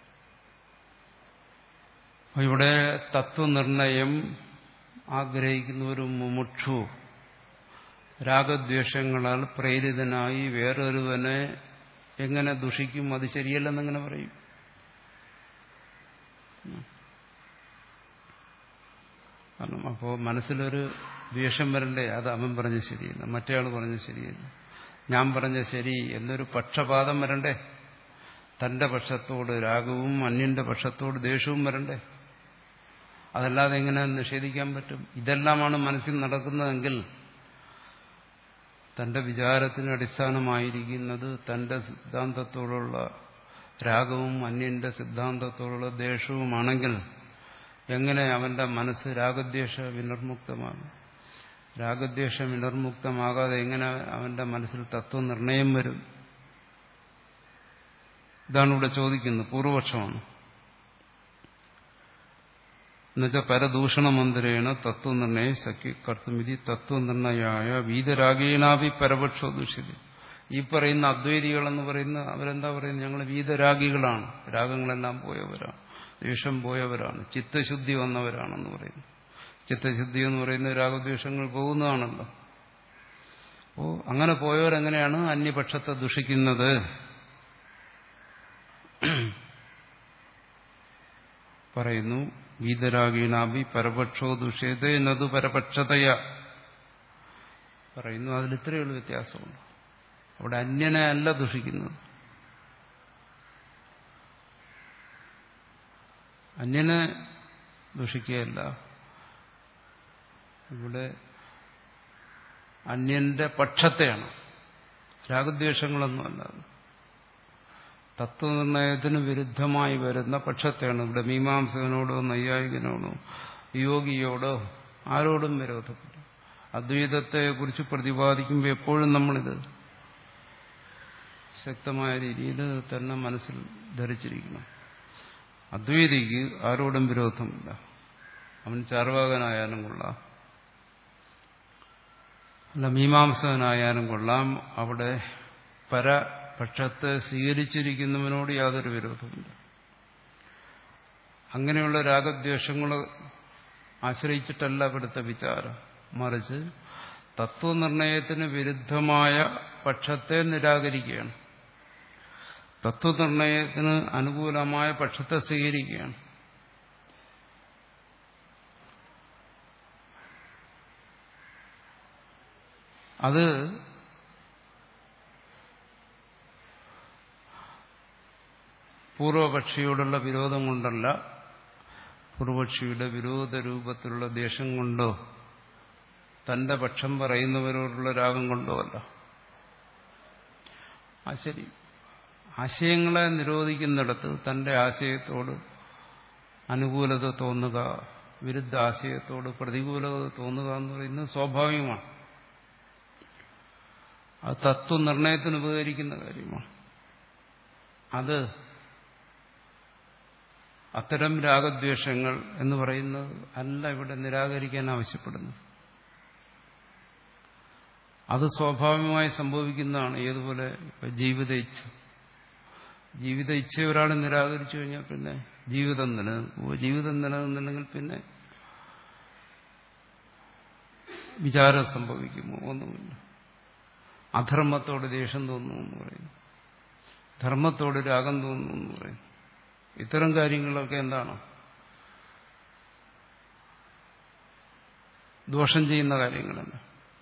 ഇവിടെ തത്വനിർണയം ആഗ്രഹിക്കുന്ന ഒരു മുമുക്ഷു രാഗദ്വേഷങ്ങളാൽ പ്രേരിതനായി വേറൊരുവനെ എങ്ങനെ ദുഷിക്കും? അത് ശരിയല്ലെന്നെങ്ങനെ പറയും? കാരണം അപ്പോൾ മനസ്സിലൊരു ദ്വേഷം വരണ്ടേ? അത് അവൻ പറഞ്ഞത് ശരിയല്ല, മറ്റേയാൾ പറഞ്ഞത് ശരിയല്ല, ഞാൻ പറഞ്ഞ ശരി എന്നൊരു പക്ഷപാതം വരണ്ടേ? തന്റെ പക്ഷത്തോട് രാഗവും അന്യന്റെ പക്ഷത്തോട് ദേഷ്യവും വരണ്ടേ? അതല്ലാതെ എങ്ങനെ നിഷേധിക്കാൻ പറ്റും? ഇതെല്ലാമാണ് മനസ്സിൽ നടക്കുന്നതെങ്കിൽ തന്റെ വിചാരത്തിന് അടിസ്ഥാനമായിരിക്കുന്നത് തന്റെ സിദ്ധാന്തത്തോടുള്ള രാഗവും അന്യന്റെ സിദ്ധാന്തത്തോടുള്ള ദേഷ്യവുമാണെങ്കിൽ എങ്ങനെ അവന്റെ മനസ്സ് രാഗദ്വേഷ വിനിർമുക്തമാകും? രാഗദ്വേഷ വിനിർമുക്തമാകാതെ എങ്ങനെ അവന്റെ മനസ്സിൽ തത്വനിർണയം വരും? ഇതാണ് ഇവിടെ ചോദിക്കുന്നത്. പൂർവപക്ഷമാണ്. എന്നുവെച്ചാൽ പരദൂഷണമന്ത്രേണ തത്വനിർണയ സഖ്യ കർത്തുമിതി തത്വനിർണയായ വീതരാഗീണാഭി പരപക്ഷോ ദൂഷ്യതി. ഈ പറയുന്ന അദ്വൈതികളെന്ന് പറയുന്ന അവരെന്താ പറയുന്നത്? ഞങ്ങൾ വീതരാഗികളാണ്, രാഗങ്ങളെല്ലാം പോയവരാണ്, ദ്വേഷം പോയവരാണ്, ചിത്തശുദ്ധി വന്നവരാണെന്ന് പറയുന്നു. ചിത്തശുദ്ധി എന്ന് പറയുന്നത് രാഗദ്വേഷങ്ങൾ പോകുന്നതാണല്ലോ. അപ്പോ അങ്ങനെ പോയവരെങ്ങനെയാണ് അന്യപക്ഷത്തെ ദുഷിക്കുന്നത്? പറയുന്നു വീതരാഗീണാഭി പരപക്ഷോ ദുഷ്യതേ നതു പരപക്ഷതയ പറയുന്നു. അതിൽ ഇത്രയുള്ള വ്യത്യാസമുണ്ട്. അവിടെ അന്യനെ അല്ല ദുഷിക്കുന്നത്, അന്യനെ ദുഷിക്കുകയല്ല. ഇവിടെ അന്യന്റെ പക്ഷത്തെയാണ്, രാഗദ്വേഷങ്ങളൊന്നുമല്ല. തത്വനിർണയത്തിന് വിരുദ്ധമായി വരുന്ന പക്ഷത്തെയാണ്. ഇവിടെ മീമാംസകനോടോ നൈയായികനോടോ യോഗിയോടോ ആരോടും വിരോധപ്പെട്ടു. അദ്വൈതത്തെക്കുറിച്ച് പ്രതിപാദിക്കുമ്പോൾ എപ്പോഴും നമ്മളിത് ശക്തമായ രീതിയിൽ തന്നെ മനസ്സിൽ ധരിച്ചിരിക്കണം. അദ്വൈതിക്ക് ആരോടും വിരോധമില്ല. അവൻ ചാർവാകനായാലും കൊള്ളാം, അല്ല മീമാംസകനായാലും കൊള്ളാം. അവിടെ പരപക്ഷത്തെ സ്വീകരിച്ചിരിക്കുന്നവനോട് യാതൊരു വിരോധമില്ല. അങ്ങനെയുള്ള രാഗദ്വേഷങ്ങൾ ആശ്രയിച്ചിട്ടല്ല ഇവിടുത്തെ വിചാരം. മറിച്ച് തത്വനിർണയത്തിന് വിരുദ്ധമായ പക്ഷത്തെ നിരാകരിക്കുകയാണ്, തത്വനിർണയത്തിന് അനുകൂലമായ പക്ഷത്തെ സ്വീകരിക്കുകയാണ്. അത് പൂർവപക്ഷിയോടുള്ള വിരോധം കൊണ്ടല്ല, പൂർവപക്ഷിയുടെ വിരോധ രൂപത്തിലുള്ള ദ്വേഷം കൊണ്ടോ തന്റെ പക്ഷം പറയുന്നവരോടുള്ള രാഗം കൊണ്ടോ അല്ല. ആ ശരി, ആശയങ്ങളെ നിരോധിക്കുന്നിടത്ത് തന്റെ ആശയത്തോട് അനുകൂലത തോന്നുക, വിരുദ്ധ ആശയത്തോട് പ്രതികൂലത തോന്നുക എന്ന് പറയുന്നത് സ്വാഭാവികമാണ്. അത് തത്വനിർണയത്തിന് ഉപകരിക്കുന്ന കാര്യമാണ്. അത് അത്തരം രാഗദ്വേഷങ്ങൾ എന്ന് പറയുന്നത് അല്ല ഇവിടെ നിരാകരിക്കാൻ ആവശ്യപ്പെടുന്നത്. അത് സ്വാഭാവികമായി സംഭവിക്കുന്നതാണ്. ഏതുപോലെ ജീവിത ഇച്ഛ, ജീവിത ഇച്ഛ ഒരാൾ നിരാകരിച്ചു കഴിഞ്ഞാൽ പിന്നെ ജീവിതം നിലനിൽക്കുമോ? ജീവിതം നിലനിന്നില്ലെങ്കിൽ പിന്നെ വിചാരം സംഭവിക്കുമോ? ഒന്നുമില്ല. അധർമ്മത്തോട് ദേഷ്യം തോന്നുന്നു എന്ന് പറയുന്നു, ധർമ്മത്തോട് രാഗം തോന്നുന്നു എന്ന് പറയുന്നു. ഇത്തരം കാര്യങ്ങളൊക്കെ എന്താണ്? ദോഷം ചെയ്യുന്ന കാര്യങ്ങളല്ല,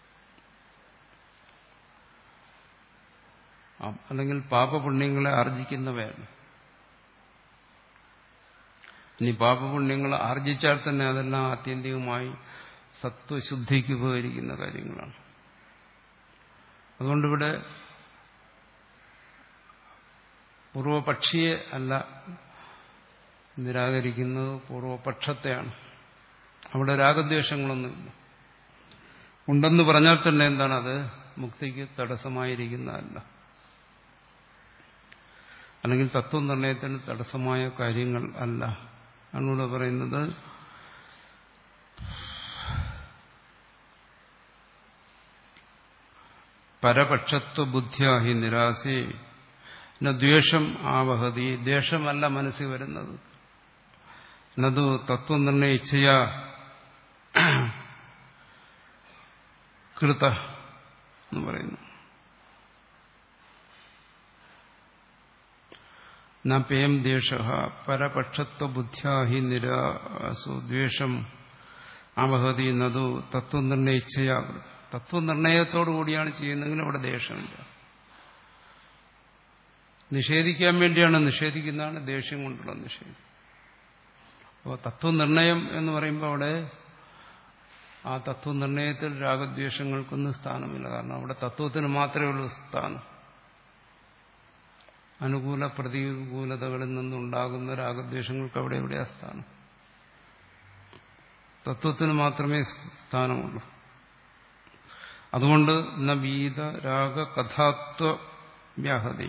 അല്ലെങ്കിൽ പാപപുണ്യങ്ങളെ ആർജിക്കുന്നവയാണ്. ഇനി പാപപുണ്യങ്ങൾ ആർജിച്ചാൽ തന്നെ അതെല്ലാം ആത്യന്തികമായി സത്വശുദ്ധിക്ക് ഉപകരിക്കുന്ന കാര്യങ്ങളാണ്. അതുകൊണ്ടിവിടെ പൂർവപക്ഷിയെ അല്ല നിരാകരിക്കുന്നത്, പൂർവപക്ഷത്തെയാണ്. അവിടെ രാഗദ്വേഷങ്ങളൊന്നുമില്ല. ഉണ്ടെന്ന് പറഞ്ഞാൽ തന്നെ എന്താണ്? അത് മുക്തിക്ക് തടസ്സമായിരിക്കുന്നതല്ല, അല്ലെങ്കിൽ തത്വനിർണയത്തിന് തടസ്സമായ കാര്യങ്ങൾ അല്ല. അതിനൂടെ പറയുന്നത് പരപക്ഷത്വ ബുദ്ധ്യാഹി നിരാസേ ദ്വേഷം ആവഹതി. ദ്വേഷമല്ല മനസ്സിൽ വരുന്നത്. നതു തത്വനിർണയ ഇച്ഛയാ കൃത എന്ന് പറയുന്നു. നേം ദ്വേഷ പരപക്ഷത്വ ബുദ്ധ്യാഹി നിരാസോ ദ്വേഷം ആവഹതി നതു തത്വനിർണയ ഇച്ഛയാ കൃത. തത്വനിർണയത്തോടു കൂടിയാണ് ചെയ്യുന്നതെങ്കിൽ അവിടെ ദേഷ്യമില്ല. നിഷേധിക്കാൻ വേണ്ടിയാണ് നിഷേധിക്കുന്നതാണ് ദേഷ്യം കൊണ്ടുള്ള നിഷേധം. അപ്പോൾ തത്വനിർണയം എന്ന് പറയുമ്പോൾ അവിടെ ആ തത്വനിർണയത്തിൽ രാഗദ്വേഷങ്ങൾക്കൊന്നും സ്ഥാനമില്ല. കാരണം അവിടെ തത്വത്തിന് മാത്രമേ ഉള്ളൂ സ്ഥാനം. അനുകൂല പ്രതികൂലതകളിൽ നിന്നുണ്ടാകുന്ന രാഗദ്വേഷങ്ങൾക്ക് അവിടെ എവിടെയാ സ്ഥാനം? തത്വത്തിന് മാത്രമേ സ്ഥാനമുള്ളൂ. അതുകൊണ്ട് നവീത രാഗ കഥാത്വ വ്യാഹതി.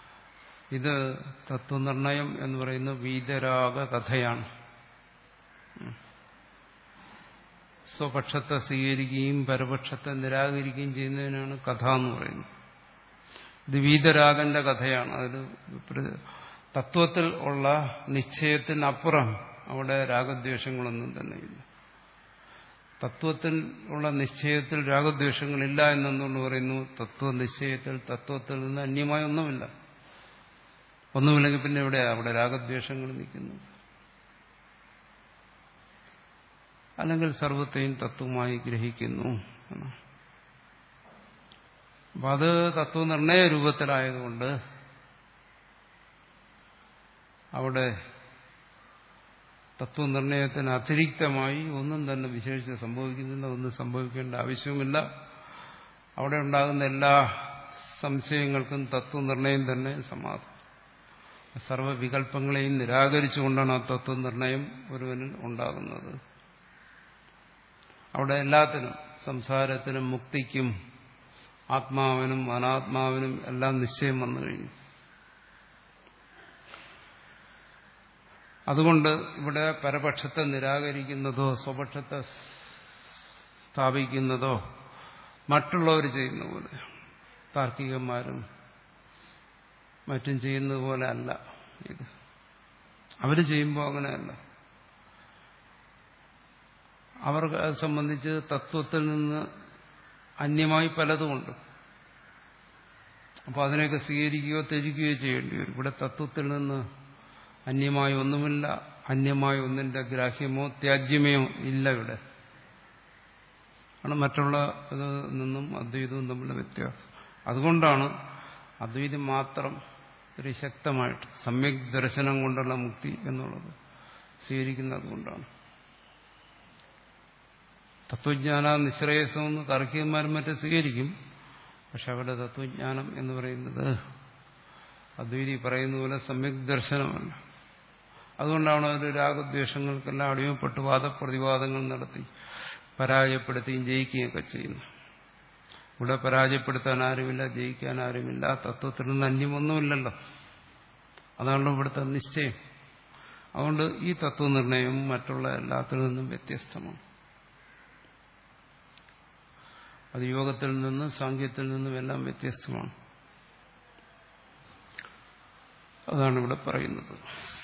ഇത് തത്വനിർണയം എന്ന് പറയുന്ന വീതരാഗ കഥയാണ്. സ്വപക്ഷത്തെ സ്വീകരിക്കുകയും പരപക്ഷത്തെ നിരാകരിക്കുകയും ചെയ്യുന്നതിനാണ് കഥ എന്ന് പറയുന്നത്. ഇത് വീതരാഗന്റെ കഥയാണ്. അതിൽ തത്വത്തിൽ ഉള്ള നിശ്ചയത്തിനപ്പുറം അവിടെ രാഗദ്വേഷങ്ങളൊന്നും തന്നെയില്ല. തത്വത്തിൽ ഉള്ള നിശ്ചയത്തിൽ രാഗദ്വേഷങ്ങളില്ല എന്നെന്തുകൊണ്ട് പറയുന്നു? തത്വനിശ്ചയത്തിൽ തത്വത്തിൽ നിന്ന് അന്യമായ ഒന്നുമില്ല. ഒന്നുമില്ലെങ്കിൽ പിന്നെ എവിടെയാ അവിടെ രാഗദ്വേഷങ്ങൾ നിൽക്കുന്നത്? അല്ലെങ്കിൽ സർവത്തെയും തത്വമായി ഗ്രഹിക്കുന്നു. അപ്പം അത് തത്വനിർണയ രൂപത്തിലായതുകൊണ്ട് അവിടെ തത്വനിർണയത്തിന് അതിരിക്തമായി ഒന്നും തന്നെ വിശേഷിച്ച് സംഭവിക്കുന്നില്ല, ഒന്നും സംഭവിക്കേണ്ട ആവശ്യവുമില്ല. അവിടെ ഉണ്ടാകുന്ന എല്ലാ സംശയങ്ങൾക്കും തത്വനിർണയം തന്നെ സമാധാനം. സർവ്വവികല്പങ്ങളെയും നിരാകരിച്ചുകൊണ്ടാണ് ആ തത്വനിർണയം ഒരുവനിൽ ഉണ്ടാകുന്നത്. അവിടെ എല്ലാത്തിനും, സംസാരത്തിനും മുക്തിക്കും ആത്മാവിനും അനാത്മാവിനും എല്ലാം നിശ്ചയം വന്നു കഴിഞ്ഞു. അതുകൊണ്ട് ഇവിടെ പരപക്ഷത്തെ നിരാകരിക്കുന്നതോ സ്വപക്ഷത്തെ സ്ഥാപിക്കുന്നതോ മറ്റുള്ളവർ ചെയ്യുന്ന പോലെ, താർക്കികന്മാരും മറ്റും ചെയ്യുന്നത് പോലെ അല്ല ഇത്. അവർ ചെയ്യുമ്പോൾ അങ്ങനെയല്ല. അവർക്ക് അത് സംബന്ധിച്ച് തത്വത്തിൽ നിന്ന് അന്യമായി പലതുമുണ്ട്. അപ്പോൾ അതിനെയൊക്കെ സ്വീകരിക്കുകയോ ത്യജിക്കുകയോ ചെയ്യേണ്ടി വരും. ഇവിടെ തത്വത്തിൽ നിന്ന് അന്യമായ ഒന്നുമില്ല, അന്യമായ ഒന്നിന്റെ ഗ്രാഹ്യമോ ത്യാജ്യമോ ഇല്ല. ഇവിടെ ആണ് മറ്റുള്ള നിന്നും അദ്വൈതവും തമ്മിലുള്ള വ്യത്യാസം. അതുകൊണ്ടാണ് അദ്വൈതം മാത്രം ഒരു ശക്തമായിട്ട് സമ്യക് ദർശനം കൊണ്ടുള്ള മുക്തി എന്നുള്ളത് സ്വീകരിക്കുന്നത് കൊണ്ടാണ്. തത്വജ്ഞാന നിശ്രേയസമെന്ന് താർക്കികന്മാരും മറ്റും സ്വീകരിക്കും. പക്ഷെ അവിടെ തത്വജ്ഞാനം എന്ന് പറയുന്നത് അദ്വൈതി പറയുന്ന പോലെ സമ്യക് ദർശനമല്ല. അതുകൊണ്ടാണ് ഒരു രാഗദ്വേഷങ്ങൾക്കെല്ലാം അടിമപ്പെട്ട് വാദപ്രതിവാദങ്ങൾ നടത്തി പരാജയപ്പെടുത്തുകയും ജയിക്കുകയൊക്കെ ചെയ്യുന്നു. ഇവിടെ പരാജയപ്പെടുത്താൻ ആരുമില്ല, ജയിക്കാൻ ആരുമില്ല. തത്വത്തിൽ നിന്ന് അന്യമൊന്നുമില്ലല്ലോ. അതാണല്ലോ ഇവിടുത്തെ നിശ്ചയം. അതുകൊണ്ട് ഈ തത്വനിർണയം മറ്റുള്ള എല്ലാത്തിൽ നിന്നും വ്യത്യസ്തമാണ്. അത് യോഗത്തിൽ നിന്നും സാങ്ക്യത്തിൽ നിന്നും എല്ലാം വ്യത്യസ്തമാണ്. അതാണ് ഇവിടെ പറയുന്നത്.